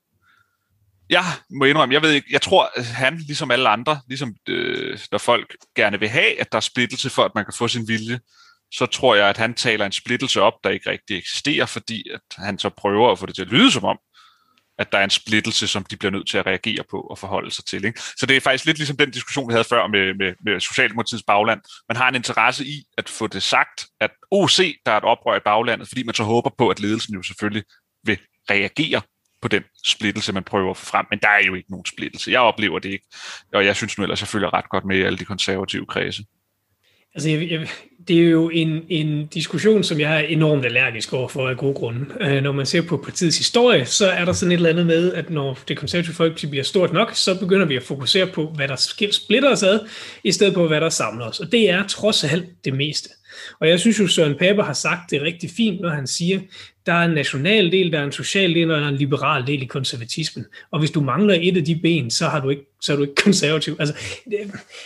jeg må indrømme, jeg ved ikke, jeg tror, at han, ligesom alle andre, ligesom øh, når folk gerne vil have, at der er splittelse for, at man kan få sin vilje, så tror jeg, at han taler en splittelse op, der ikke rigtig eksisterer, fordi at han så prøver at få det til at lyde som om, at der er en splittelse, som de bliver nødt til at reagere på og forholde sig til. Ikke? Så det er faktisk lidt ligesom den diskussion, vi havde før med, med, med Socialdemokratiets bagland. Man har en interesse i at få det sagt, at O C, der er et oprør i baglandet, fordi man så håber på, at ledelsen jo selvfølgelig vil reagere på den splittelse, man prøver at få frem. Men der er jo ikke nogen splittelse. Jeg oplever det ikke. Og jeg synes nu ellers, jeg følger ret godt med i alle de konservative kredse. Altså, jeg, jeg, det er jo en, en diskussion, som jeg er enormt allergisk over for af gode grunde. Øh, når man ser på partiets historie, så er der sådan et eller andet med, at når det konservative Folkeparti bliver stort nok, så begynder vi at fokusere på, hvad der splitter os ad, i stedet på, hvad der samler os. Og det er trods alt det meste. Og jeg synes jo, Søren Pape har sagt det rigtig fint, når han siger, der er en national del, der er en social del, og der er en liberal del i konservatismen. Og hvis du mangler et af de ben, så, har du ikke, så er du ikke konservativ. Altså, det,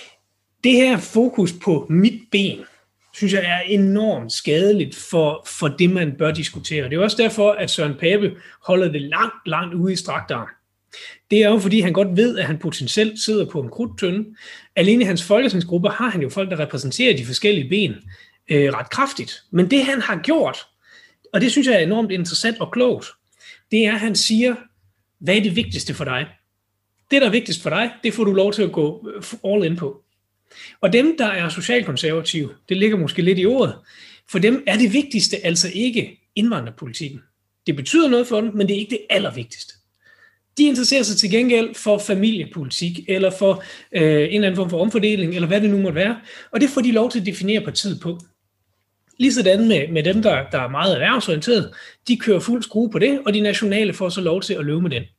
Det her fokus på mit ben, synes jeg er enormt skadeligt for, for det, man bør diskutere. Det er også derfor, at Søren Pape holder det langt, langt ude i strakt arm. Det er jo, fordi han godt ved, at han potentielt sidder på en krudttønde. Alene i hans folketingsgruppe har han jo folk, der repræsenterer de forskellige ben øh, ret kraftigt. Men det, han har gjort, og det synes jeg er enormt interessant og klogt, det er, at han siger, hvad er det vigtigste for dig? Det, der er vigtigst for dig, det får du lov til at gå all in på. Og dem, der er socialkonservative, det ligger måske lidt i ordet, for dem er det vigtigste altså ikke indvandrerpolitikken. Det betyder noget for dem, men det er ikke det allervigtigste. De interesserer sig til gengæld for familiepolitik, eller for øh, en eller anden form for omfordeling, eller hvad det nu måtte være, og det får de lov til at definere partiet på. Ligesådan med, med dem, der, der er meget erhvervsorienteret, de kører fuld skrue på det, og de nationale får så lov til at løbe med den.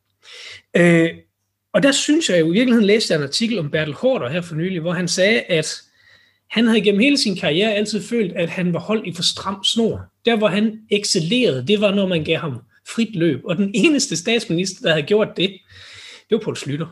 Øh, Og der synes jeg jo, i virkeligheden læste jeg en artikel om Bertel Haarder her for nylig, hvor han sagde, at han havde gennem hele sin karriere altid følt, at han var holdt i for stram snor. Der, hvor han excellerede, det var, når man gav ham frit løb. Og den eneste statsminister, der havde gjort det, det var Poul Schlüter.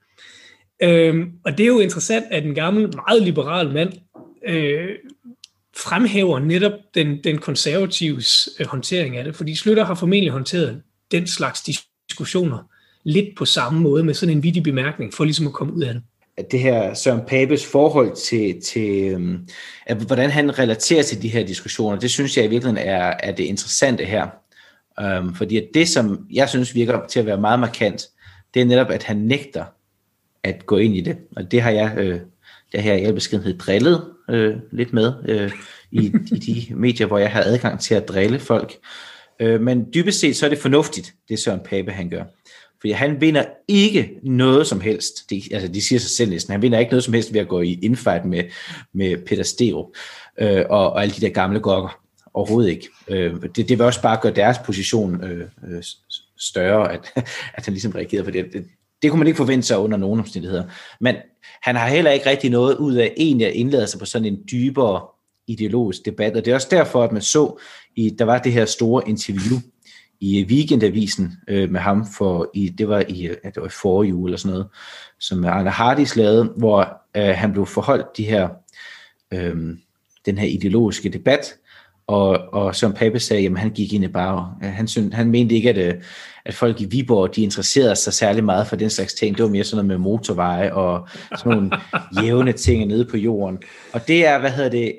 Øhm, og det er jo interessant, at en gammel, meget liberal mand øh, fremhæver netop den, den konservatives øh, håndtering af det. Fordi Schlüter har formentlig håndteret den slags diskussioner lidt på samme måde, med sådan en vittig bemærkning, for ligesom at komme ud af det. Det her Søren Papes forhold til, til um, at, hvordan han relaterer til de her diskussioner, det synes jeg i virkeligheden er, er det interessante her. Um, fordi at det, som jeg synes virker til at være meget markant, det er netop, at han nægter at gå ind i det. Og det har jeg, øh, det har jeg i al beskedenhed drillet øh, lidt med øh, i, i de medier, hvor jeg har adgang til at drille folk. Øh, men dybest set, så er det fornuftigt, det Søren Pape han gør. Fordi han vinder ikke noget som helst, de, altså de siger sig selv næsten, han vinder ikke noget som helst ved at gå i infight med, med Peter Sterup øh, og, og alle de der gamle gokker. Overhovedet ikke. Øh, det, det vil også bare gøre deres position øh, øh, større, at, at han ligesom reagerede på det. det. Det kunne man ikke forvente sig under nogen omstændigheder. Men han har heller ikke rigtig noget ud af egentlig at indlade sig på sådan en dybere ideologisk debat, og det er også derfor, at man så, i, der var det her store interview i Weekendavisen øh, med ham, for i, det var i ja, det var i forrige uge eller sådan noget, som Arne Hardis lavede, hvor øh, han blev forholdt de her, øh, den her ideologiske debat, og, og som Pape sagde, jamen han gik ind i bare, han, synes, han mente ikke, at, at folk i Viborg, de interesserede sig særlig meget for den slags ting, det var mere sådan noget med motorveje, og sådan nogle jævne ting nede på jorden, og det er, hvad hedder det,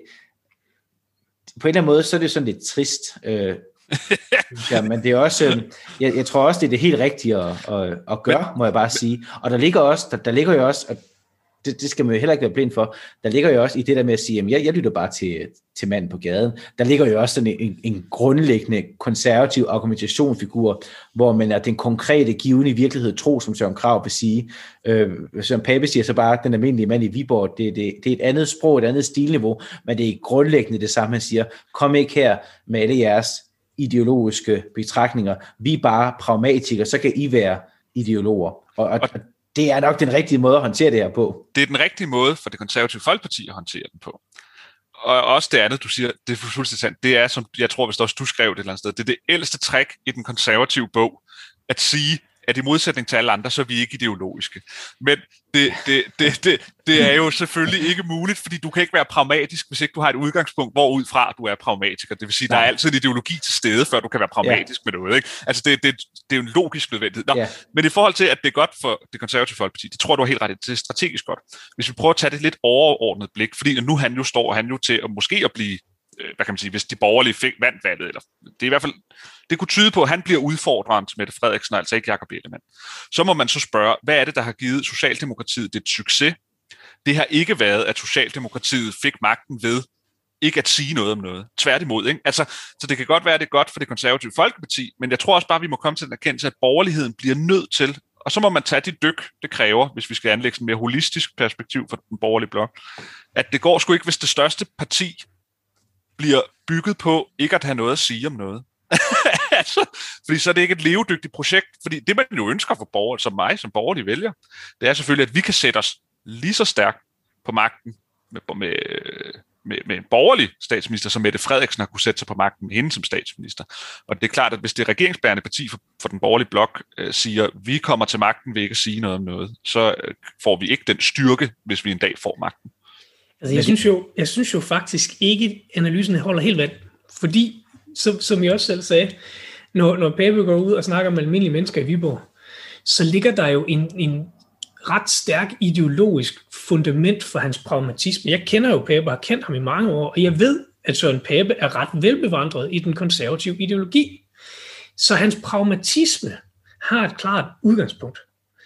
på en eller anden måde, så er det sådan lidt trist, øh, ja, men det er også, øh, jeg, jeg tror også, det er det helt rigtige at, at, at gøre, må jeg bare sige, og der ligger også, der, der ligger jo også, og det, det skal man jo heller ikke være blind for, der ligger jo også i det der med at sige, jamen jeg, jeg lytter bare til, til manden på gaden, der ligger jo også sådan en, en grundlæggende konservativ argumentationsfigur, hvor man er den konkrete givende i virkelighed tro, som Søren Krag vil sige. Øh, Søren Pape siger så bare, at den almindelige mand i Viborg, det, det, det er et andet sprog, et andet stilniveau, men det er grundlæggende det samme, han siger, kom ikke her med alle jeres ideologiske betragtninger, vi er bare pragmatikere, så kan I være ideologer, og, og, og det er nok den rigtige måde at håndtere det her på. Det er den rigtige måde for det konservative folkeparti at håndtere den på. Og også det andet, du siger, det er fuldstændig sandt, det er, som jeg tror, hvis også du skrev det et eller andet sted, det er det ældste trick i den konservative bog, at sige, at i modsætning til alle andre, så er vi ikke ideologiske. Men det, det, det, det, det er jo selvfølgelig ikke muligt, fordi du kan ikke være pragmatisk, hvis ikke du har et udgangspunkt, hvorudfra du er pragmatiker. Det vil sige, Nej. Der er altid en ideologi til stede, før du kan være pragmatisk ja. med noget. Ikke? Altså, det, det, det er jo en logisk nødvendighed. Nå, ja. Men i forhold til, at det er godt for det konservative folkeparti, det tror jeg, du har helt ret, det er strategisk godt. Hvis vi prøver at tage det lidt overordnet blik, fordi nu han jo står han jo til at måske at blive, hvad kan man sige, hvis de borgerlige fik vandt valget, eller det er i hvert fald, det kunne tyde på, at han bliver udfordreren til Mette Frederiksen, altså ikke Jakob Ellemann. Så må man så spørge, hvad er det, der har givet Socialdemokratiet det succes? Det har ikke været, at Socialdemokratiet fik magten ved ikke at sige noget om noget. Tværtimod, ikke? Altså, så det kan godt være, at det er godt for det konservative folkeparti, men jeg tror også bare, at vi må komme til den erkendelse, at borgerligheden bliver nødt til, og så må man tage de dyk, det kræver, hvis vi skal anlægge en mere holistisk perspektiv for den borgerlige blok, at det går sgu ikke, hvis det største parti bliver bygget på ikke at have noget at sige om noget. altså, fordi så er det ikke et levedygtigt projekt, fordi det man jo ønsker for borgere, som mig, som borgerlige vælger, det er selvfølgelig, at vi kan sætte os lige så stærkt på magten med, med, med, med en borgerlig statsminister, som Mette Frederiksen har kunne sætte sig på magten med hende som statsminister. Og det er klart, at hvis det regeringsbærende parti for, for den borgerlige blok øh, siger, vi kommer til magten ved ikke at sige noget om noget, så øh, får vi ikke den styrke, hvis vi en dag får magten. Altså, jeg synes jo, jeg synes jo faktisk ikke, analysen holder helt vand. Fordi, som, som jeg også selv sagde, når, når Pape går ud og snakker med almindelige mennesker i Viborg, så ligger der jo en, en ret stærk ideologisk fundament for hans pragmatisme. Jeg kender jo Pape og har kendt ham i mange år, og jeg ved, at Søren Pape er ret velbevandret i den konservative ideologi. Så hans pragmatisme har et klart udgangspunkt.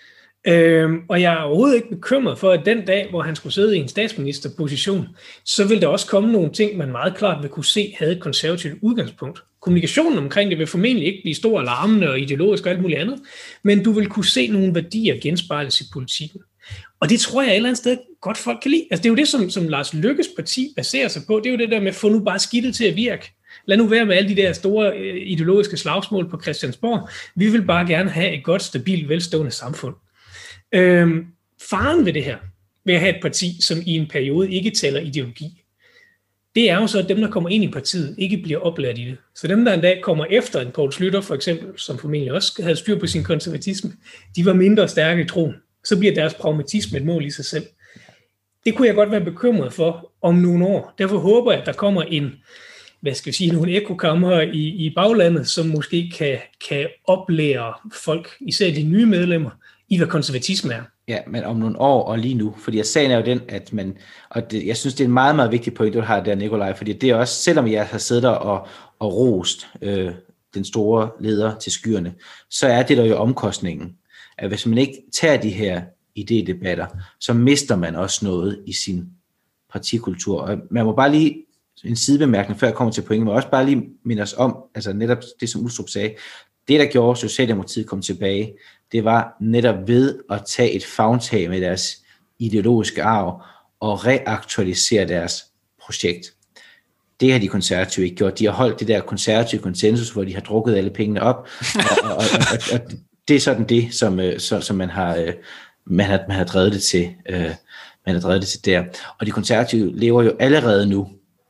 Øhm, og jeg er overhovedet ikke bekymret for, at den dag, hvor han skulle sidde i en statsministerposition, så vil der også komme nogle ting, man meget klart vil kunne se, havde et konservativt udgangspunkt. Kommunikationen omkring det vil formentlig ikke blive stor alarmende og ideologisk og alt muligt andet, men du vil kunne se nogle værdier genspejles i politikken. Og det tror jeg et eller andet sted godt folk kan lide. Altså det er jo det, som, som Lars Løkkes parti baserer sig på. Det er jo det der med at få nu bare skidtet til at virke. Lad nu være med alle de der store øh, ideologiske slagsmål på Christiansborg. Vi vil bare gerne have et godt, stabilt, velstående samfund. Øhm, faren ved det her, ved at have et parti, som i en periode ikke tæller ideologi, det er jo så, at dem, der kommer ind i partiet, ikke bliver oplært i det. Så dem, der en dag kommer efter en Poul Schlüter, for eksempel, som formentlig også havde styr på sin konservatisme, de var mindre stærke i troen. Så bliver deres pragmatisme et mål i sig selv. Det kunne jeg godt være bekymret for om nogle år. Derfor håber jeg, at der kommer en, hvad skal vi sige, nogle ekokammer i, i baglandet, som måske kan, kan oplære folk, især de nye medlemmer, i hvad konservatisme er. Ja, men om nogle år og lige nu, fordi jeg sagen er jo den, at man, og det, jeg synes, det er en meget, meget vigtig point, du har der, Nikolaj, fordi det er også, selvom jeg har siddet der og, og rost øh, den store leder til skyerne, så er det der jo omkostningen, at hvis man ikke tager de her idédebatter, så mister man også noget i sin partikultur. Og man må bare lige en sidebemærkning, før jeg kommer til pointen, men også bare lige minde os om, altså netop det, som Ulstrup sagde, det, der gjorde Socialdemokratiet kom tilbage, det var netop ved at tage et favntag med deres ideologiske arv og reaktualisere deres projekt. Det har de konservative ikke gjort. De har holdt det der konservative konsensus, hvor de har drukket alle pengene op, og, og, og, og, og det er sådan det, som, så, som man, har, man, har, man har drevet det til. Man har drevet det til der. Og de konservative lever jo allerede nu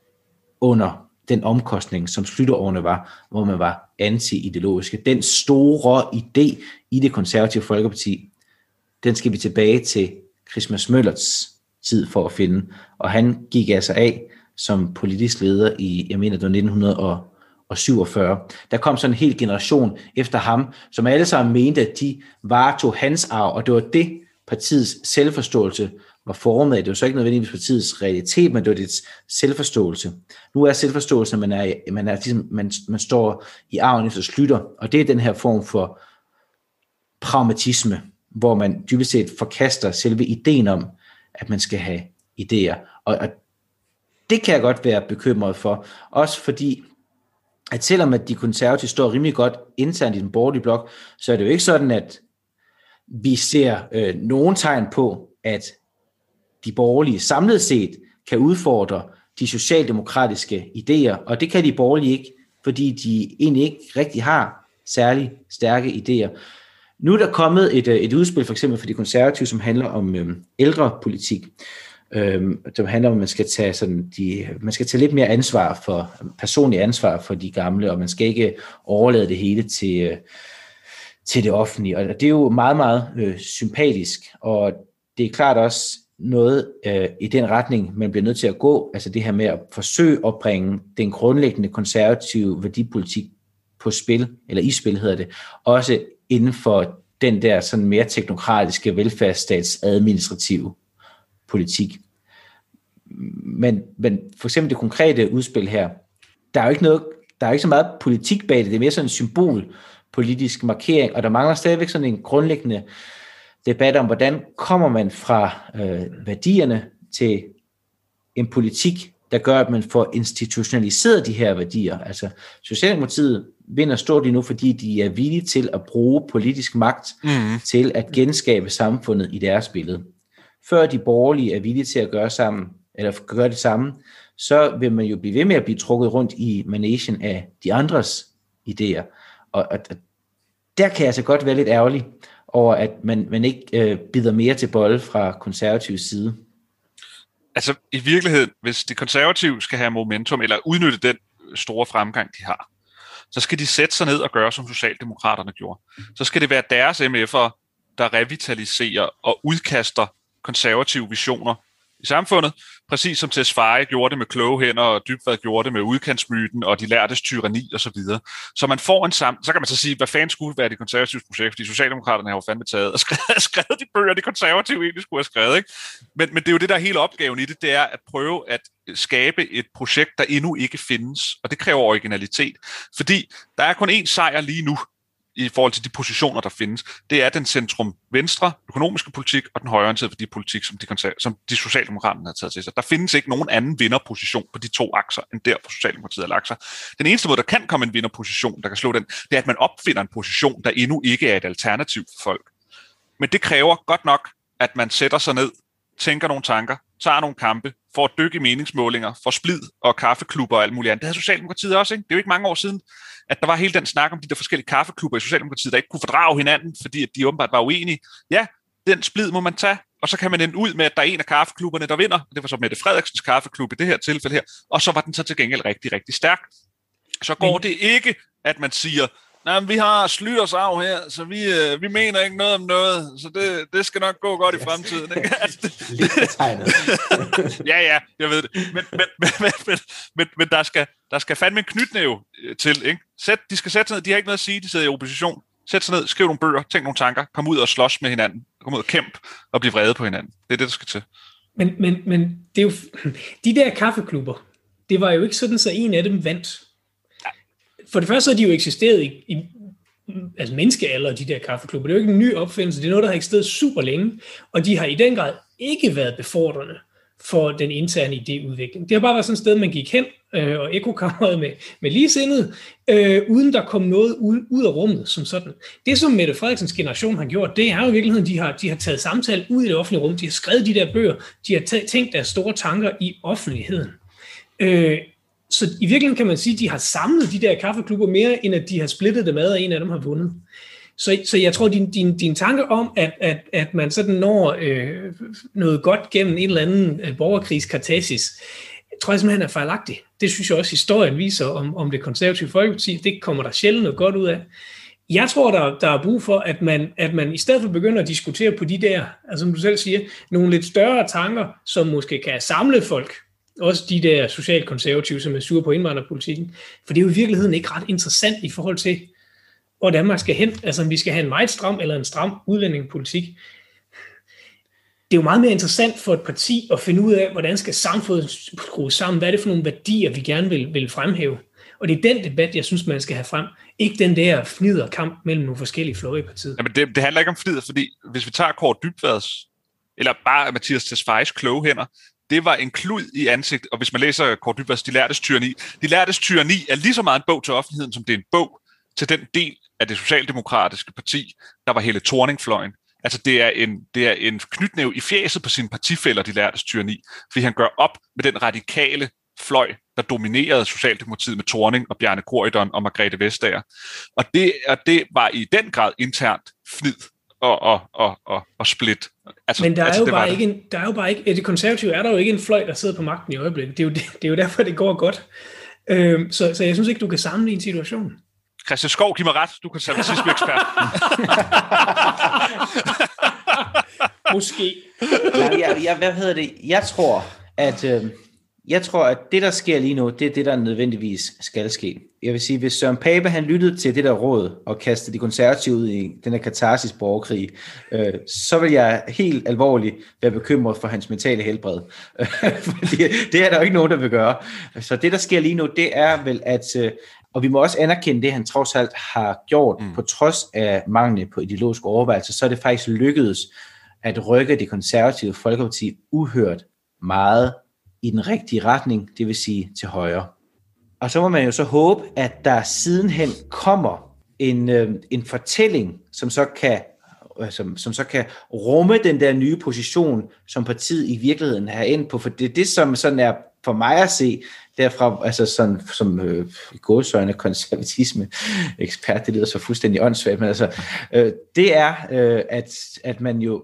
under den omkostning, som slutterårene var, hvor man var anti-ideologiske. Den store idé i det konservative Folkeparti, den skal vi tilbage til Christmas Møllerts tid for at finde, og han gik altså af som politisk leder i, jeg mener det var nitten syvogfyrre. Der kom sådan en hel generation efter ham, som alle sammen mente, at de varetog hans arv, og det var det, partiets selvforståelse var formet af. Det var så ikke nødvendigvis partiets realitet, men det var dets selvforståelse. Nu er selvforståelsen, at man, er, man, er, ligesom, man, man står i arven efter Schlüter, og det er den her form for pragmatisme, hvor man dybest set forkaster selve ideen om, at man skal have idéer. Og, og det kan jeg godt være bekymret for, også fordi, at selvom at de konservative står rimelig godt internt i den borgerlige blok, så er det jo ikke sådan, at vi ser øh, nogen tegn på, at de borgerlige samlet set kan udfordre de socialdemokratiske idéer, og det kan de borgerlige ikke, fordi de egentlig ikke rigtig har særlig stærke idéer. Nu er der kommet et, et udspil for eksempel for de konservative, som handler om øhm, ældrepolitik, øhm, som handler om, at man skal tage sådan de, man skal tage lidt mere ansvar for, personlig ansvar for de gamle, og man skal ikke overlade det hele til, øh, til det offentlige. Og det er jo meget, meget øh, sympatisk, og det er klart også noget øh, i den retning, man bliver nødt til at gå, altså det her med at forsøge at bringe den grundlæggende konservative værdipolitik på spil, eller i spil hedder det, også inden for den der sådan mere teknokratiske velfærdsstats administrative politik. Men, men for eksempel det konkrete udspil her, der er jo ikke noget, der er ikke så meget politik bag det, det er mere sådan en symbolpolitisk markering, og der mangler stadigvæk sådan en grundlæggende debat om, hvordan kommer man fra øh, værdierne til en politik, der gør, at man får institutionaliseret de her værdier. Altså Socialdemokratiet vinder stort lige nu, fordi de er villige til at bruge politisk magt mm. til at genskabe samfundet i deres billede. Før de borgerlige er villige til at gøre, sammen, eller gøre det samme, så vil man jo blive ved med at blive trukket rundt i managen af de andres idéer. Og, og, og der kan jeg altså godt være lidt ærgerlig over, at man, man ikke øh, bider mere til bolle fra konservativs side. Altså i virkeligheden, hvis de konservative skal have momentum, eller udnytte den store fremgang, de har, så skal de sætte sig ned og gøre, som Socialdemokraterne gjorde. Så skal det være deres M F'ere, der revitaliserer og udkaster konservative visioner i samfundet, præcis som Tesfaye gjorde det med kloge hænder, og Dybvad gjorde det med udkantsmyten, og de lærtes tyranni og så videre. Så man får en sam- så kan man så sige, hvad fanden skulle være de konservative projekt, fordi Socialdemokraterne har jo fandme taget og skrevet, skrevet de bøger, de konservative egentlig skulle have skrevet, ikke? Men, men det er jo det, der er hele opgaven i det, det er at prøve at skabe et projekt, der endnu ikke findes, og det kræver originalitet, fordi der er kun én sejr lige nu, i forhold til de positioner, der findes, det er den centrum-venstre økonomiske politik og den højreorienterede værdipolitik, som de, som de Socialdemokraterne har taget til sig. Der findes ikke nogen anden vinderposition på de to akser, end der, hvor Socialdemokratiet har lagt sig. Den eneste måde, der kan komme en vinderposition, der kan slå den, det er, at man opfinder en position, der endnu ikke er et alternativ for folk. Men det kræver godt nok, at man sætter sig ned, tænker nogle tanker, tager nogle kampe, får et dyk i meningsmålinger, får splid og kaffeklubber og alt muligt andet. Det havde Socialdemokratiet også, ikke? Det er jo ikke mange år siden, at der var hele den snak om de der forskellige kaffeklubber i Socialdemokratiet, der ikke kunne fordrage hinanden, fordi at de åbenbart var uenige. Ja, den splid må man tage, og så kan man ende ud med, at der er en af kaffeklubberne, der vinder. Det var så Mette Frederiksens kaffeklub i det her tilfælde her, og så var den så til gengæld rigtig, rigtig stærk. Så går det ikke, at man siger, nej, vi har Schlüters arv her, så vi, øh, vi mener ikke noget om noget, så det, det skal nok gå godt i fremtiden. Ikke? Lidt betegnet. ja, ja, jeg ved det. Men, men, men, men, men, men der, skal, der skal fandme en knytnæve til. Ikke? Sæt, de skal sætte sig ned, de har ikke noget at sige, de sidder i opposition. Sæt sig ned, skriv nogle bøger, tænk nogle tanker, kom ud og slås med hinanden, kom ud og kæmp og blive vrede på hinanden. Det er det, der skal til. Men, men, men det er jo, de der kaffeklubber, det var jo ikke sådan, så en af dem vandt. For det første har de jo eksisteret i, i altså menneskealder, de der kaffeklubber. Det er jo ikke en ny opfindelse, det er noget, der har eksisteret super længe, og de har i den grad ikke været befordrende for den interne idéudvikling. Det har bare været sådan et sted, man gik hen, øh, og ekokammeret med, med ligesindede, øh, uden der kom noget ud, ud af rummet som sådan. Det, som Mette Frederiksens generation har gjort, det er jo i virkeligheden, de har, de har taget samtale ud i det offentlige rum, de har skrevet de der bøger, de har taget, tænkt deres store tanker i offentligheden. Øh, så i virkeligheden kan man sige, at de har samlet de der kaffeklubber mere, end at de har splittet dem ad, og en af dem har vundet. Så, så jeg tror, din, din, din tanke om, at, at, at man sådan når øh, noget godt gennem en eller anden øh, borgerkrigskartasis, tror jeg simpelthen er fejlagtig. Det synes jeg også, historien viser om, om det konservative Folkeparti. Det kommer der sjældent noget godt ud af. Jeg tror, der, der er brug for, at man, at man i stedet for begynder at diskutere på de der, altså som du selv siger, nogle lidt større tanker, som måske kan samle folk, også de der socialkonservative, som er sure på indvandrerpolitikken. For det er jo i virkeligheden ikke ret interessant i forhold til, hvor Danmark skal hen. Altså om vi skal have en meget stram eller en stram udlændingepolitik. Det er jo meget mere interessant for et parti at finde ud af, hvordan skal samfundet skrues sammen. Hvad er det for nogle værdier, vi gerne vil, vil fremhæve? Og det er den debat, jeg synes, man skal have frem. Ikke den der fniderkamp mellem nogle forskellige fløje i partiet. Jamen det, det handler ikke om fnider, fordi hvis vi tager Kaare Dybvads, eller bare Mathias Tesfayes kloge hænder, det var en klud i ansigt, og hvis man læser Kaare Dybvads De Lærdes Tyranni, De Lærdes Tyranni er lige så meget en bog til offentligheden, som det er en bog til den del af det socialdemokratiske parti, der var hele Thorning-fløjen. Altså det er en, det er en knytnæve i fjæset på sine partifæller, De Lærdes Tyranni, fordi han gør op med den radikale fløj, der dominerede Socialdemokratiet med Thorning og Bjarne Corydon og Margrethe Vestager. Og det, og det var i den grad internt fnid og, og, og, og, og split. Altså, Men der er, altså, jo det, bare det. Ikke en, der er jo bare ikke, det konservative er der jo ikke en fløj, der sidder på magten i øjeblikket. Det er jo, det, det er jo derfor, det går godt. Øhm, så, så jeg synes ikke, du kan sammenligne situationen. Christian Skov, giv mig ret. Du er konservatisme-ekspert. Måske. Nej, jeg, jeg, hvad hedder det? Jeg tror, at øh, jeg tror, at det, der sker lige nu, det er det, der nødvendigvis skal ske. Jeg vil sige, hvis Søren Pape, han lyttede til det der råd og kastede de konservative ud i den her katarsis borgerkrig, øh, så vil jeg helt alvorligt være bekymret for hans mentale helbred. Fordi det er der jo ikke nogen, der vil gøre. Så det, der sker lige nu, det er vel, at øh, og vi må også anerkende det, han trods alt har gjort, mm. på trods af mangel på ideologisk overvejelse, så er det faktisk lykkedes at rykke det konservative Folkeparti uhørt meget i den rigtige retning, det vil sige til højre. Og så må man jo så håbe, at der sidenhen kommer en, øh, en fortælling, som så kan øh, som, som så kan rumme den der nye position, som partiet i virkeligheden har ind på. For det er det, som sådan er for mig at se, derfra, altså sådan, som øh, gåsøjne konservatisme ekspert, det lyder så fuldstændig åndssvagt, men altså, øh, det er, øh, at, at man jo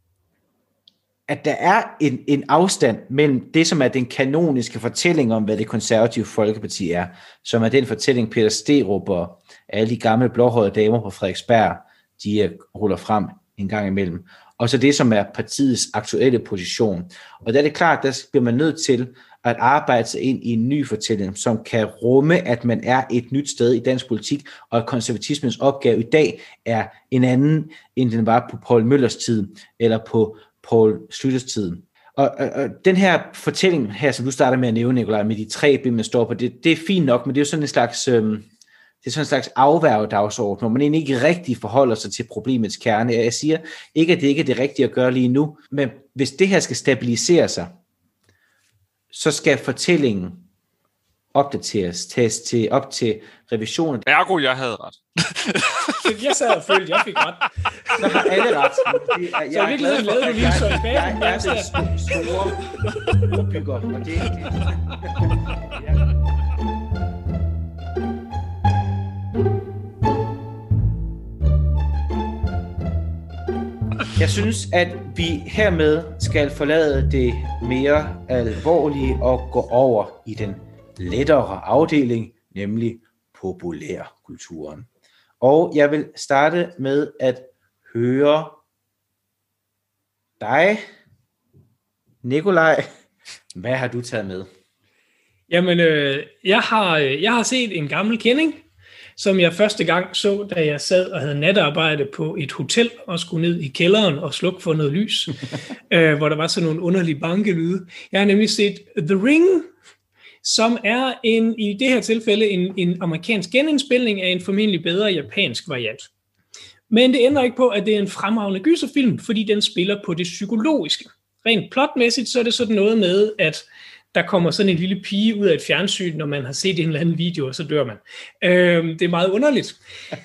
at der er en, en afstand mellem det, som er den kanoniske fortælling om, hvad det konservative Folkeparti er, som er den fortælling, Peter Sterup og alle de gamle blåhårede damer på Frederiksberg, de ruller frem en gang imellem. Og så det, som er partiets aktuelle position. Og der er det klart, der bliver man nødt til at arbejde sig ind i en ny fortælling, som kan rumme, at man er et nyt sted i dansk politik, og at konservatismens opgave i dag er en anden, end den var på Poul Møllers tid, eller på Poul Schlüters tiden. Og, og, og den her fortælling her, som du starter med at nævne, Nikolaj, med de tre ben, man står på, det, det er fint nok, men det er jo sådan en slags, øhm, det er sådan en slags afværgedagsorden, hvor man egentlig ikke rigtig forholder sig til problemets kerne. Jeg siger ikke, at det ikke er det rigtige at gøre lige nu, men hvis det her skal stabilisere sig, så skal fortællingen opdateres, tages til, op til revisioner. Ergo, jeg havde ret. Jeg sad og følte, jeg fik ret. Så har alle ret. Det er, jeg så er glad for, at jeg, jeg, jeg, jeg, jeg er den store udbygger, og det er Jeg synes, at vi hermed skal forlade det mere alvorlige og gå over i den lettere afdeling, nemlig populærkulturen. Og jeg vil starte med at høre dig, Nikolaj. Hvad har du taget med? Jamen, øh, jeg, har, jeg har set en gammel kending, som jeg første gang så, da jeg sad og havde natarbejde på et hotel og skulle ned i kælderen og slukke for noget lys, øh, hvor der var sådan nogle underlige bankelyde. Jeg har nemlig set The Ring, som er en, i det her tilfælde en, en amerikansk genindspilning af en formentlig bedre japansk variant. Men det ændrer ikke på, at det er en fremragende gyserfilm, fordi den spiller på det psykologiske. Rent plotmæssigt, så er det sådan noget med, at der kommer sådan en lille pige ud af et fjernsyn, når man har set en eller anden video, og så dør man. Øh, det er meget underligt.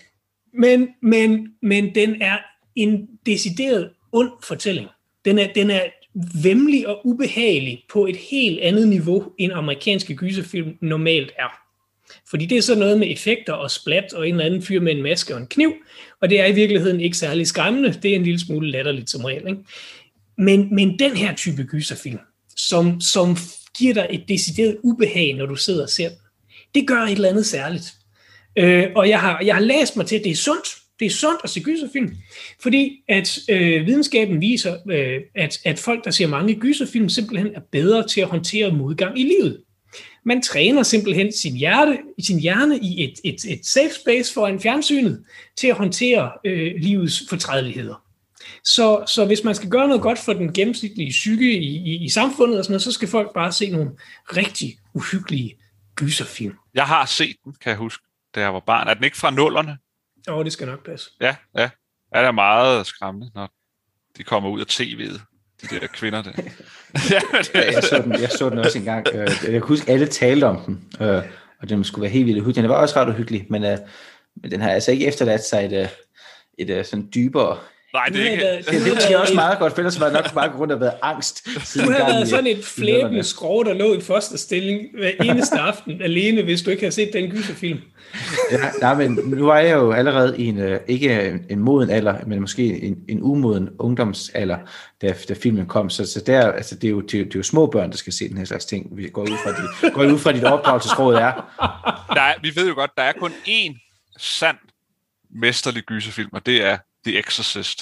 Men, men, men den er en decideret ond fortælling. Den er, den er væmmelig og ubehagelig på et helt andet niveau, end amerikanske gyserfilm normalt er. Fordi det er så noget med effekter og splat og en eller anden fyr med en maske og en kniv, og det er i virkeligheden ikke særlig skræmmende. Det er en lille smule latterligt som regel, ikke? Men, men den her type gyserfilm, som, som giver dig et decideret ubehag, når du sidder og ser den, det gør et eller andet særligt. Øh, og jeg har, jeg har læst mig til, at det er sundt. Det er sundt at se gyserfilm, fordi at øh, videnskaben viser, øh, at, at folk, der ser mange gyserfilm, simpelthen er bedre til at håndtere modgang i livet. Man træner simpelthen sin, hjerte, sin hjerne i et, et, et safe space foran fjernsynet til at håndtere øh, livets fortrædeligheder. Så, så hvis man skal gøre noget godt for den gennemsnitlige psyke i, i, i samfundet, og sådan noget, så skal folk bare se nogle rigtig uhyggelige gyserfilm. Jeg har set den, kan jeg huske, da jeg var barn. Er den ikke fra nullerne? Åh, oh, det skal nok passe. Ja, ja. Er det meget skræmmende, når de kommer ud af tv'et, de der kvinder der. ja, jeg, så den, jeg så den også engang. Jeg kan huske, alle talte om den, og den skulle være helt vildt uhyggelig. Den var også ret uhyggelig, men, men den har altså ikke efterladt sig et, et, et sådan dybere... Nej, det er ikke... Det, det, det er også meget godt, for ellers var det nok bare grund af været angst. Du har været sådan et flæbende skrog, der lå i fosterstilling hver eneste aften alene, hvis du ikke har set den gyserfilm. Ja, nej, men nu er jeg jo allerede i en, ikke en moden alder, men måske en, en umoden ungdomsalder, da, da filmen kom. Så, så der, altså, det, er jo, det, er jo, det er jo små børn, der skal se den her slags ting. Vi går ud fra, dit, går ud fra dit opdragelsesråd er. Der er. Vi ved jo godt, der er kun én sand mesterlig gyserfilm, og det er The Exorcist.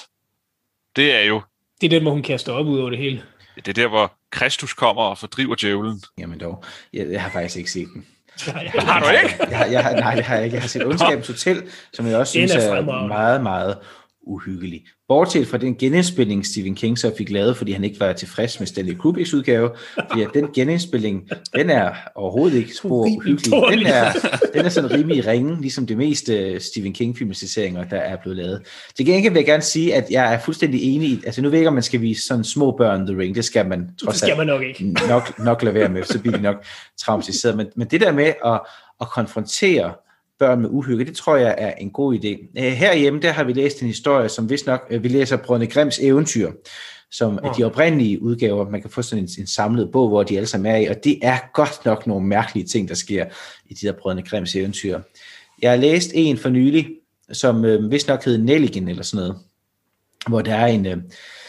Det er jo... Det er den, hvor hun kaster op ud over det hele. Det er der, hvor Kristus kommer og fordriver djævlen. Jamen dog, jeg, jeg har faktisk ikke set den. Har du ikke? Jeg, har, jeg har, nej, det har jeg ikke. Jeg har set Ondskabens Hotel, som jeg også synes er, er meget, meget uhyggelig. Bortset fra den genindspilning, Stephen King så fik lavet, fordi han ikke var tilfreds med Stanley Kubricks udgave, fordi at den genindspilling, den er overhovedet ikke spor uhyggelig. Den er, den er sådan rimelig ringe, ligesom det meste Stephen King-filmatiseringer, der er blevet lavet. Til gengæld vil jeg gerne sige, at jeg er fuldstændig enig i, altså nu ved jeg ikke, om man skal vise sådan små børn The Ring, det skal man trods det skal man nok ikke. Nok, nok lade være med, så bliver de nok traumatiseret. Men, men det der med at, at konfrontere børn med uhygge, det tror jeg er en god idé. Herhjemme, der har vi læst en historie, som vist nok, vi læser Brødrene Grimms eventyr, som er de oprindelige udgaver, man kan få sådan en, en samlet bog, hvor de alle sammen er i, og det er godt nok nogle mærkelige ting, der sker i de der Brødrene Grimms eventyr. Jeg har læst en for nylig, som øh, vist nok hedder Nelligen, eller sådan noget, hvor der er en... Øh,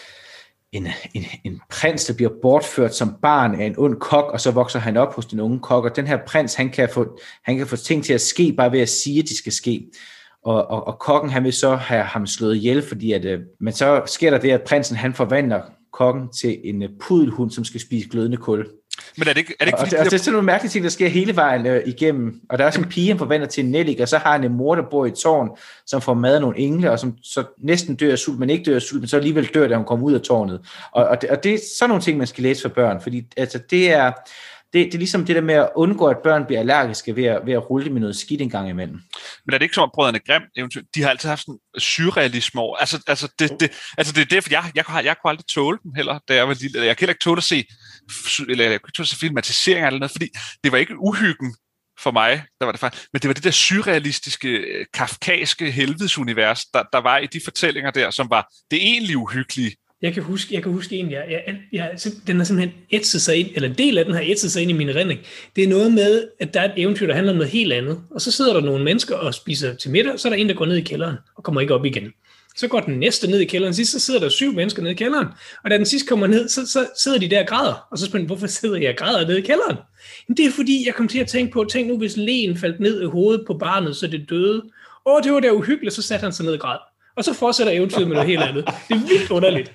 En, en, en prins, der bliver bortført som barn af en ond kok, og så vokser han op hos den unge kok, og den her prins, han kan få, han kan få ting til at ske, bare ved at sige, at de skal ske. Og, og, og kokken, han vil så have ham slået ihjel, fordi at, øh, men så sker der det, at prinsen, han forvandler kokken til en uh, pudelhund, som skal spise glødende kul. Men er det ikke, er det ikke og, fordi... og, og det er sådan nogle mærkelige ting, der sker hele vejen øh, igennem. Og der er også en pige, han forvandler til en nellik, og så har han en mor, der bor i et tårn, som får mad af nogle engle, og som så næsten dør af sult, men ikke dør af sult, men så alligevel dør, da hun kommer ud af tårnet. Og, og, det, og det er sådan nogle ting, man skal læse for børn, fordi altså, det er... Det, det er ligesom det der med at undgå, at børn bliver allergiske ved at, ved at rulle med noget skidt en gang imellem. Men er det ikke som, at Brødrene Grimm eventuelt, de har altid haft sådan surrealisme over. Altså, altså, det, det, altså det er det, for jeg, jeg, jeg, jeg kunne aldrig tåle dem heller, da jeg var lille. Jeg kan heller ikke tåle at se, eller jeg kunne ikke tåle at se filmatiseringer eller noget, fordi det var ikke uhyggen for mig, der var det faktisk, men det var det der surrealistiske, kafkaske helvedesunivers, der, der var i de fortællinger der, som var det egentlig uhyggelige. Jeg kan huske, jeg kan huske en, jeg, jeg, jeg, den har simpelthen ætset sig ind, eller en del af den har ætset sig ind i min erindring. Det er noget med, at der er et eventyr, der handler om noget helt andet, og så sidder der nogle mennesker og spiser til middag, så er der en, der går ned i kælderen og kommer ikke op igen. Så går den næste ned i kælderen, sidst så sidder der syv mennesker ned i kælderen, og da den sidste kommer ned, så, så sidder de der og græder, og så spørger de, hvorfor sidder jeg og græder ned i kælderen? Men det er fordi, jeg kom til at tænke på, tænk nu, hvis len faldt ned i hovedet på barnet, så det døde. Åh, det var da uhyggeligt, så satte han sig ned og græd. Og så fortsætter eventyret med noget helt andet. Det er vildt underligt.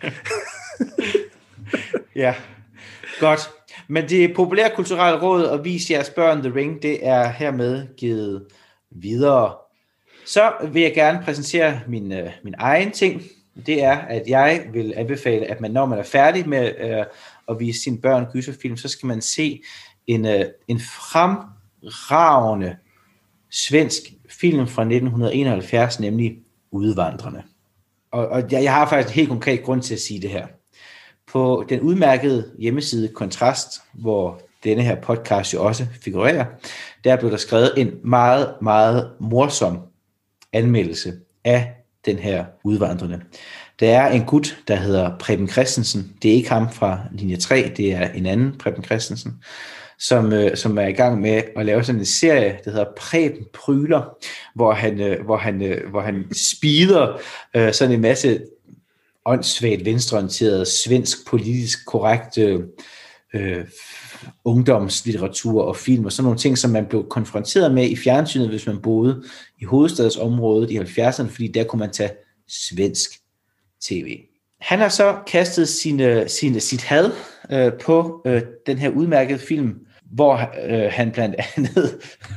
Ja, godt. Men det populære kulturelle råd at vise jeres børn The Ring, det er hermed givet videre. Så vil jeg gerne præsentere min, øh, min egen ting. Det er, at jeg vil anbefale, at man, når man er færdig med øh, at vise sine børn gyserfilm, så skal man se en, øh, en fremragende svensk film fra nitten enoghalvfjerds, nemlig Udvandrerne. Og, og jeg, jeg har faktisk en helt konkret grund til at sige det her. På den udmærkede hjemmeside Kontrast, hvor denne her podcast jo også figurerer, der blev der skrevet en meget, meget morsom anmeldelse af den her udvandrende. Der er en gut, der hedder Preben Christensen. Det er ikke ham fra linje tre, det er en anden Preben Christensen, som, øh, som er i gang med at lave sådan en serie, der hedder Preben Pryler, hvor han, øh, hvor han, øh, hvor han speeder øh, sådan en masse åndssvagt venstreorienteret, svensk politisk korrekt øh, øh, ungdomslitteratur og film og sådan nogle ting, som man blev konfronteret med i fjernsynet, hvis man boede i hovedstadsområdet i halvfjerdserne, fordi der kunne man tage svensk tv. Han har så kastet sine, sine, sit had øh, på øh, den her udmærkede film, hvor øh, han blandt andet,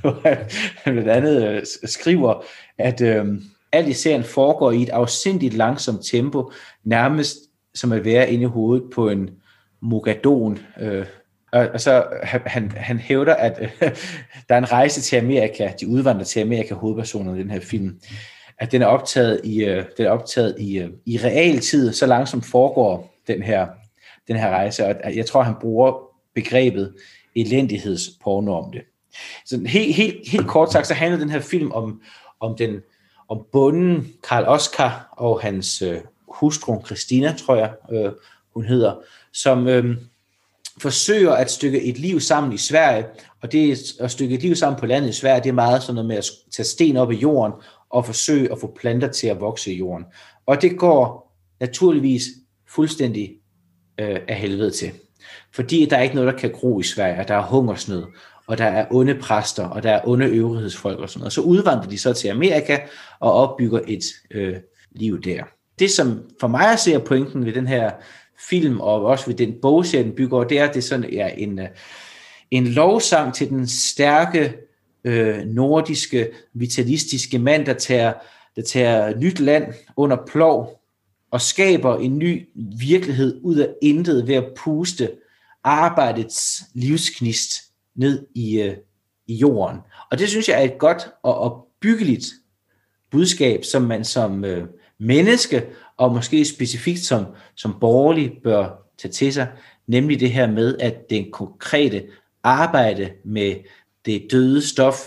han blandt andet øh, skriver, at øh, alt i serien foregår i et afsindigt langsomt tempo, nærmest som at være inde i hovedet på en mogadon. Øh, og, og så han, han hævder, at øh, der er en rejse til Amerika, de udvandrer til Amerika, hovedpersonerne i den her film, at den er optaget i, øh, den er optaget i, øh, i realtid, så langsomt foregår den her, den her rejse, og jeg tror, han bruger begrebet elendighedsporno om det. Så helt, helt, helt kort sagt, så handler den her film om, om den om bonden Karl Oskar og hans øh, hustru Christina, tror jeg, øh, hun hedder, som øh, forsøger at stykke et liv sammen i Sverige, og det at stykke et liv sammen på landet i Sverige, det er meget sådan noget med at tage sten op i jorden og forsøge at få planter til at vokse i jorden. Og det går naturligvis fuldstændig øh, af helvede til. Fordi der er ikke noget, der kan gro i Sverige, og der er hungersnød, og der er onde præster, og der er onde øvrighedsfolk og sådan noget. Så udvandrer de så til Amerika og opbygger et øh, liv der. Det, som for mig at se pointen ved den her film, og også ved den bogserie, den bygger over, det er, at det sådan er en, en lovsang til den stærke, øh, nordiske, vitalistiske mand, der tager, der tager nyt land under plov, og skaber en ny virkelighed ud af intet ved at puste arbejdets livsknist ned i, øh, i jorden. Og det synes jeg er et godt og opbyggeligt budskab, som man som øh, menneske, og måske specifikt som, som borgerlig, bør tage til sig, nemlig det her med, at den konkrete arbejde med det døde stof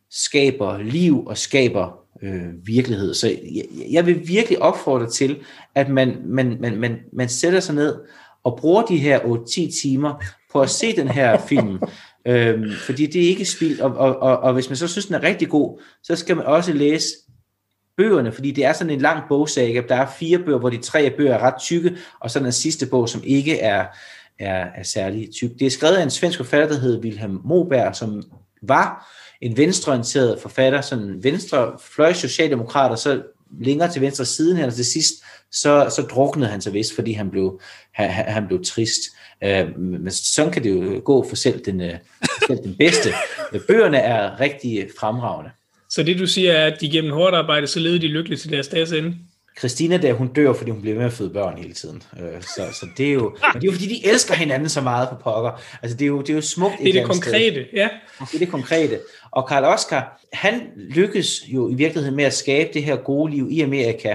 skaber liv og skaber øh, virkelighed. Så jeg, jeg vil virkelig opfordre til, at man, man, man, man, man sætter sig ned og bruger de her otte til ti timer på at se den her film, øhm, fordi det er ikke spild, og, og, og, og hvis man så synes, den er rigtig god, så skal man også læse bøgerne, fordi det er sådan en lang bogsaga. Der er fire bøger, hvor de tre bøger er ret tykke, og så den sidste bog, som ikke er, er, er særlig tyk. Det er skrevet af en svensk forfatter, der hedder Vilhelm Moberg, som var en venstreorienteret forfatter, sådan en venstrefløj socialdemokrat, og så længere til venstre siden her, og til sidst, så, så druknede han sig vist, fordi han blev, han, han blev trist. Uh, men sådan kan det jo gå for selv den, uh, selv den bedste. Bøgerne er rigtig fremragende. Så det du siger er, at de gennem hårdt arbejde, så levede de lykkeligt til deres dages ende? Christina der, hun dør, fordi hun bliver med at føde børn hele tiden. Uh, så, så det er jo, men det er jo fordi, de elsker hinanden så meget på pokker. Altså det er jo, det er jo smukt. Det er det konkrete, sted. Ja. Det er det konkrete. Og Karl Oskar, han lykkes jo i virkeligheden med at skabe det her gode liv i Amerika.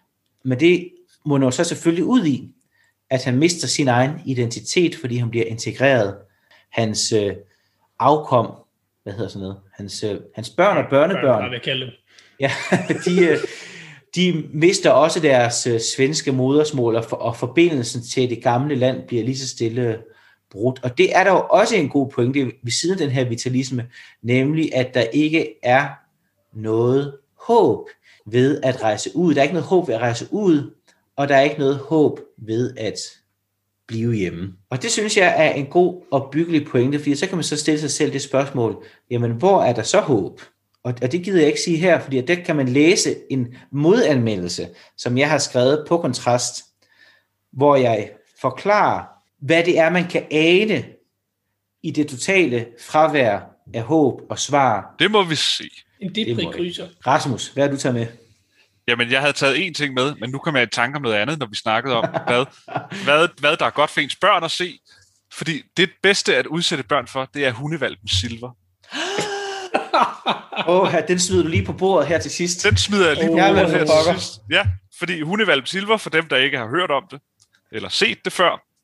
Men det må jo så selvfølgelig ud i, at han mister sin egen identitet, fordi han bliver integreret. Hans øh, afkom, hvad hedder sådan noget, hans, øh, hans børn og børnebørn, børn, børn ja, de, øh, de mister også deres øh, svenske modersmål, og, for, og forbindelsen til det gamle land bliver lige så stille brudt. Og det er der jo også en god pointe ved siden af den her vitalisme, nemlig at der ikke er noget håb ved at rejse ud. Der er ikke noget håb ved at rejse ud, og der er ikke noget håb ved at blive hjemme. Og det synes jeg er en god og byggelig pointe, fordi så kan man så stille sig selv det spørgsmål, jamen hvor er der så håb? Og, og det gider jeg ikke sige her, fordi der kan man læse en modanmeldelse, som jeg har skrevet på Kontrast, hvor jeg forklarer, hvad det er, man kan ane i det totale fravær af håb og svar. Det må vi se. En depri-kryser. Rasmus, hvad har du taget med? Jamen, jeg havde taget én ting med, men nu kommer jeg i tanke om noget andet, når vi snakkede om, hvad, hvad, hvad der er godt for ens børn at se. Fordi det bedste at udsætte børn for, det er hundevalpen Silver. Åh, oh, den smider du lige på bordet her til sidst. Den smider jeg lige oh, på bordet her til sidst. Ja, fordi hundevalpen Silver, for dem, der ikke har hørt om det, eller set det før,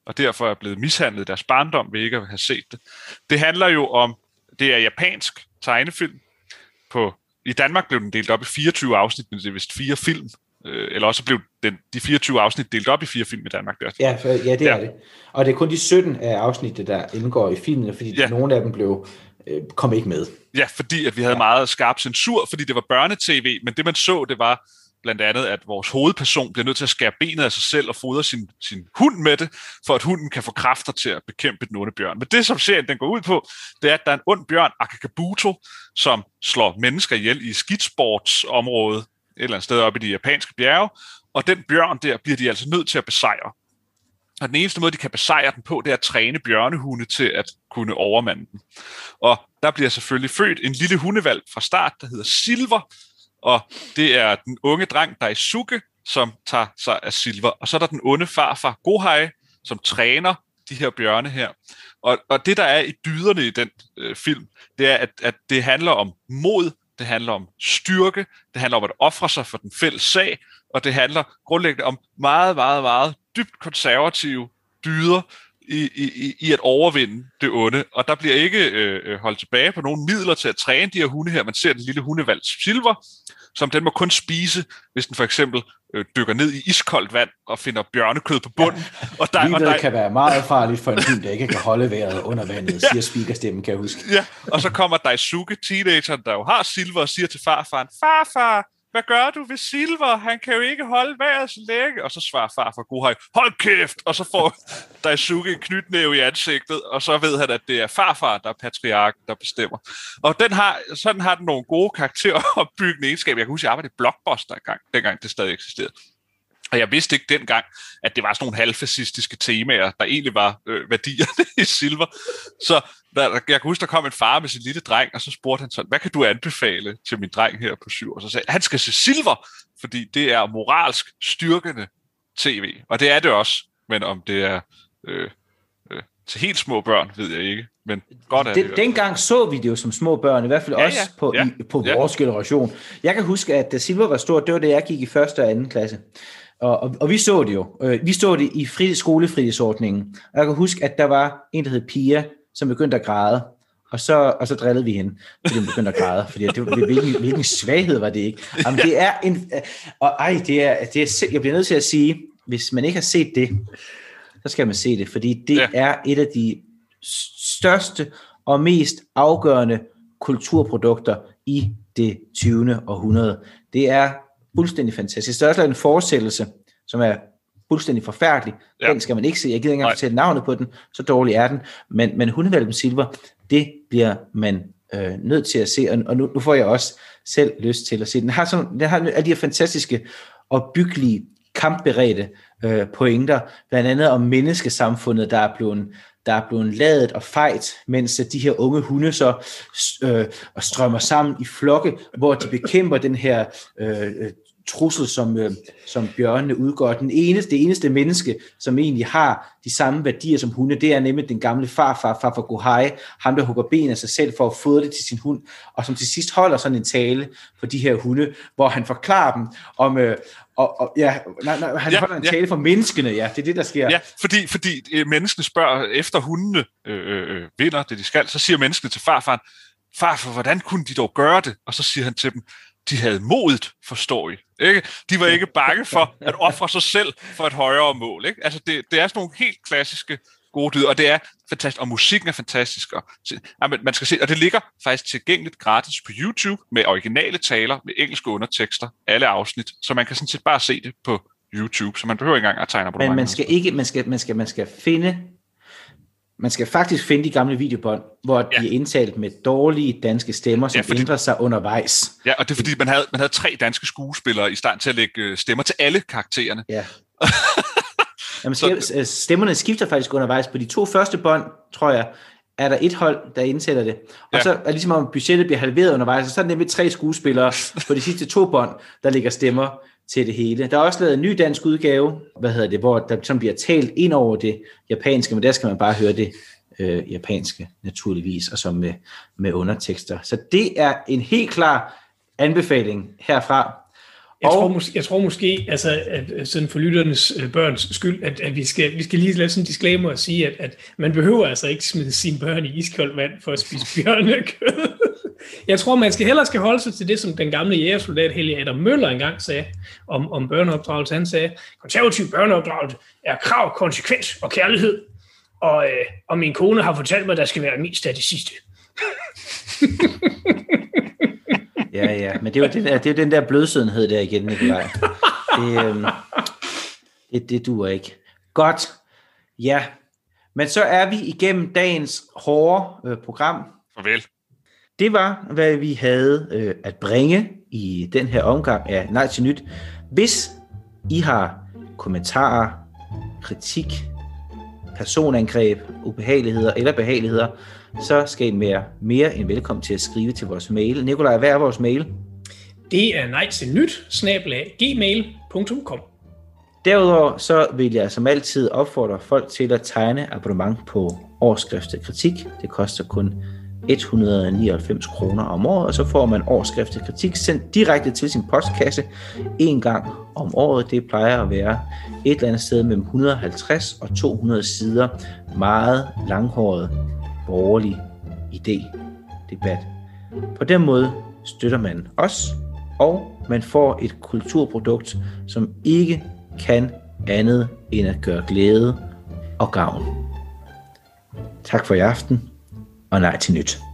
og derfor er blevet mishandlet i deres barndom ved ikke at have set det. Det handler jo om, det er japansk tegnefilm. På, i Danmark blev den delt op i fireogtyve afsnit, men det er vist fire film. Øh, eller også blev den, de fireogtyve afsnit delt op i fire film i Danmark. Der. Ja, for, ja, det ja. er det. Og det er kun de sytten af afsnit, der indgår i filmene, fordi ja. nogle af dem blev, øh, kom ikke med. Ja, fordi at vi havde ja. meget skarp censur, fordi det var børnetv, men det man så, det var blandt andet, at vores hovedperson bliver nødt til at skære benet af sig selv og fodre sin, sin hund med det, for at hunden kan få kræfter til at bekæmpe den onde bjørn. Men det, som serien den går ud på, det er, at der er en ond bjørn, Akakabuto, som slår mennesker ihjel i skisportsområdet, et eller andet sted oppe i de japanske bjerge, og den bjørn der bliver de altså nødt til at besejre. Og den eneste måde, de kan besejre den på, det er at træne bjørnehunde til at kunne overmande den. Og der bliver selvfølgelig født en lille hundevalg fra start, der hedder Silver, og det er den unge dreng Daisuke, som tager sig af Silver. Og så er der den onde farfar Gohei, som træner de her bjørne her. Og, og det, der er i dyderne i den øh, film, det er, at, at det handler om mod, det handler om styrke, det handler om at ofre sig for den fælles sag, og det handler grundlæggende om meget, meget, meget dybt konservative dyder i, i, i at overvinde det onde. Og der bliver ikke øh, holdt tilbage på nogle midler til at træne de her hunde her. Man ser den lille hundevalg Silver, som den må kun spise, hvis den for eksempel øh, dykker ned i iskoldt vand og finder bjørnekød på bunden. Ja. Og der, Livet og der... kan være meget farligt for en hund, der ikke kan holde vejret under vandet, ja. siger speakerstemmen, kan jeg huske. Ja, og så kommer Daisuke, teenageren, der jo har Silver, og siger til farfaren, farfar, hvad gør du ved Silver? Han kan jo ikke holde vejret så længe. Og så svarer farfar Gohei, hold kæft! Og så får Daisuke en knytnæve i ansigtet, og så ved han, at det er farfar, der er patriarken, der bestemmer. Og den har, sådan har den nogle gode karakteropbyggende egenskaber. Jeg kan huske, at jeg arbejdede i Blockbuster engang, dengang det stadig eksisterede. Og jeg vidste ikke dengang, at det var sådan nogle halvfascistiske temaer, der egentlig var øh, værdierne i Silver. Så der, jeg kan huske, der kom en far med sin lille dreng, og så spurgte han sådan, hvad kan du anbefale til min dreng her på syv? Og så sagde han, han skal se Silver, fordi det er moralsk styrkende tv. Og det er det også, men om det er øh, øh, til helt små børn, ved jeg ikke. Men godt er det. Den, dengang så vi det jo som små børn, i hvert fald ja, også ja, på, ja, i, på ja. vores generation. Jeg kan huske, at da Silver var stor, det var det, jeg gik i første og anden klasse. Og, og, og vi så det jo. Vi så det i fri, skolefritidsordningen. Og jeg kan huske, at der var en, der hed Pia, som begyndte at græde. Og så, og så drillede vi hende, fordi hun begyndte at græde. Fordi det, hvilken, hvilken svaghed var det ikke? Jamen, det er en... Og ej, det er, det er... Jeg bliver nødt til at sige, hvis man ikke har set det, så skal man se det. Fordi det ja. er et af de største og mest afgørende kulturprodukter i det tyvende århundrede. Det er fuldstændig fantastisk. Der er også en forestillelse, som er fuldstændig forfærdelig. Ja. Den skal man ikke se. Jeg gider ikke engang fortælle navnet på den, så dårlig er den. Men, men Hundevalpen Silver, det bliver man øh, nødt til at se, og, og nu, nu får jeg også selv lyst til at se den. Den har, sådan, den har alle de her fantastiske og byggelige, kampberedte øh, pointer, blandt andet om menneskesamfundet, der er blevet der er blevet ladet og fejt, mens de her unge hunde så øh, strømmer sammen i flokke, hvor de bekæmper den her øh, trussel, som, øh, som bjørnene udgår. Den eneste, det eneste menneske, som egentlig har de samme værdier som hunde, det er nemlig den gamle farfar, farfar Gohei, ham der hugger ben af sig selv for at fodre det til sin hund, og som til sidst holder sådan en tale for de her hunde, hvor han forklarer dem om... Øh, Og, og ja, nej, nej, han ja, holder en tale ja. for menneskene, ja, det er det, der sker. Ja, fordi, fordi øh, menneskene spørger, efter hundene øh, øh, vinder det, de skal, så siger menneskene til farfaren, farfar, hvordan kunne de dog gøre det? Og så siger han til dem, de havde modet, forstår I. Ikke? De var ikke bange for at ofre sig selv for et højere mål. Ikke? Altså, det, det er sådan nogle helt klassiske gode dyder, og det er fantastisk, og musikken er fantastisk. Og, ja, man skal se, og det ligger faktisk tilgængeligt gratis på YouTube med originale taler, med engelske undertekster, alle afsnit, så man kan sådan set bare se det på YouTube, så man behøver ikke engang at tegne abonnement. Men man skal ikke, man skal, man skal, man skal finde, man skal faktisk finde de gamle videobånd, hvor ja. de er indtalt med dårlige danske stemmer, som ja, fordi, ændrer sig undervejs. Ja, og det er fordi, man havde, man havde tre danske skuespillere i stand til at lægge stemmer til alle karaktererne. Ja. Jamen, så, stemmerne skifter faktisk undervejs. På de to første bånd, tror jeg, er der et hold, der indsætter det. Og ja. så er det ligesom om budgettet bliver halveret undervejs, og så er det nemlig tre skuespillere på de sidste to bånd, der lægger stemmer til det hele. Der er også lavet en ny dansk udgave, hvad hedder det, hvor der sådan bliver talt ind over det japanske, men der skal man bare høre det øh, japanske, naturligvis, og så med, med undertekster. Så det er en helt klar anbefaling herfra. Jeg, Og... tror, mås- jeg tror måske, altså, at sådan for lytternes øh, børns skyld, at, at vi, skal, vi skal lige lade sådan en disclaimer og sige, at, at man behøver altså ikke smide sine børn i iskoldt vand for at spise bjørnekød. Jeg tror, man skal hellere skal holde sig til det, som den gamle jægersoldat Helge Adam Møller engang sagde om, om børneopdragelse. Han sagde, konservativ børneopdragelse er krav, konsekvens og kærlighed. Og, øh, og min kone har fortalt mig, at der skal være mest af det sidste. Ja, ja, men det er jo den der, det er jo den der blødsødenhed der igen, Nikolaj. Det, øhm, det, det duer ikke. Godt. Ja, men så er vi igennem dagens hårde øh, program. Farvel. Det var, hvad vi havde øh, at bringe i den her omgang af Nej til Nyt. Hvis I har kommentarer, kritik, personangreb, ubehageligheder eller behageligheder, så skal I være mere end velkommen til at skrive til vores mail. Nikolaj, hvad er vores mail? Det er nej til nyt, snabel-a, gmail punktum com. Derudover så vil jeg som altid opfordre folk til at tegne abonnement på Overskriftet Kritik. Det koster kun et hundrede og nioghalvfems kroner om året, og så får man Overskriftet Kritik sendt direkte til sin postkasse en gang om året. Det plejer at være et eller andet sted mellem et hundrede og halvtreds og to hundrede sider meget langhåret borgerlig idé-debat. På den måde støtter man os, og man får et kulturprodukt, som ikke kan andet end at gøre glæde og gavn. Tak for i aften, og nej til nyt.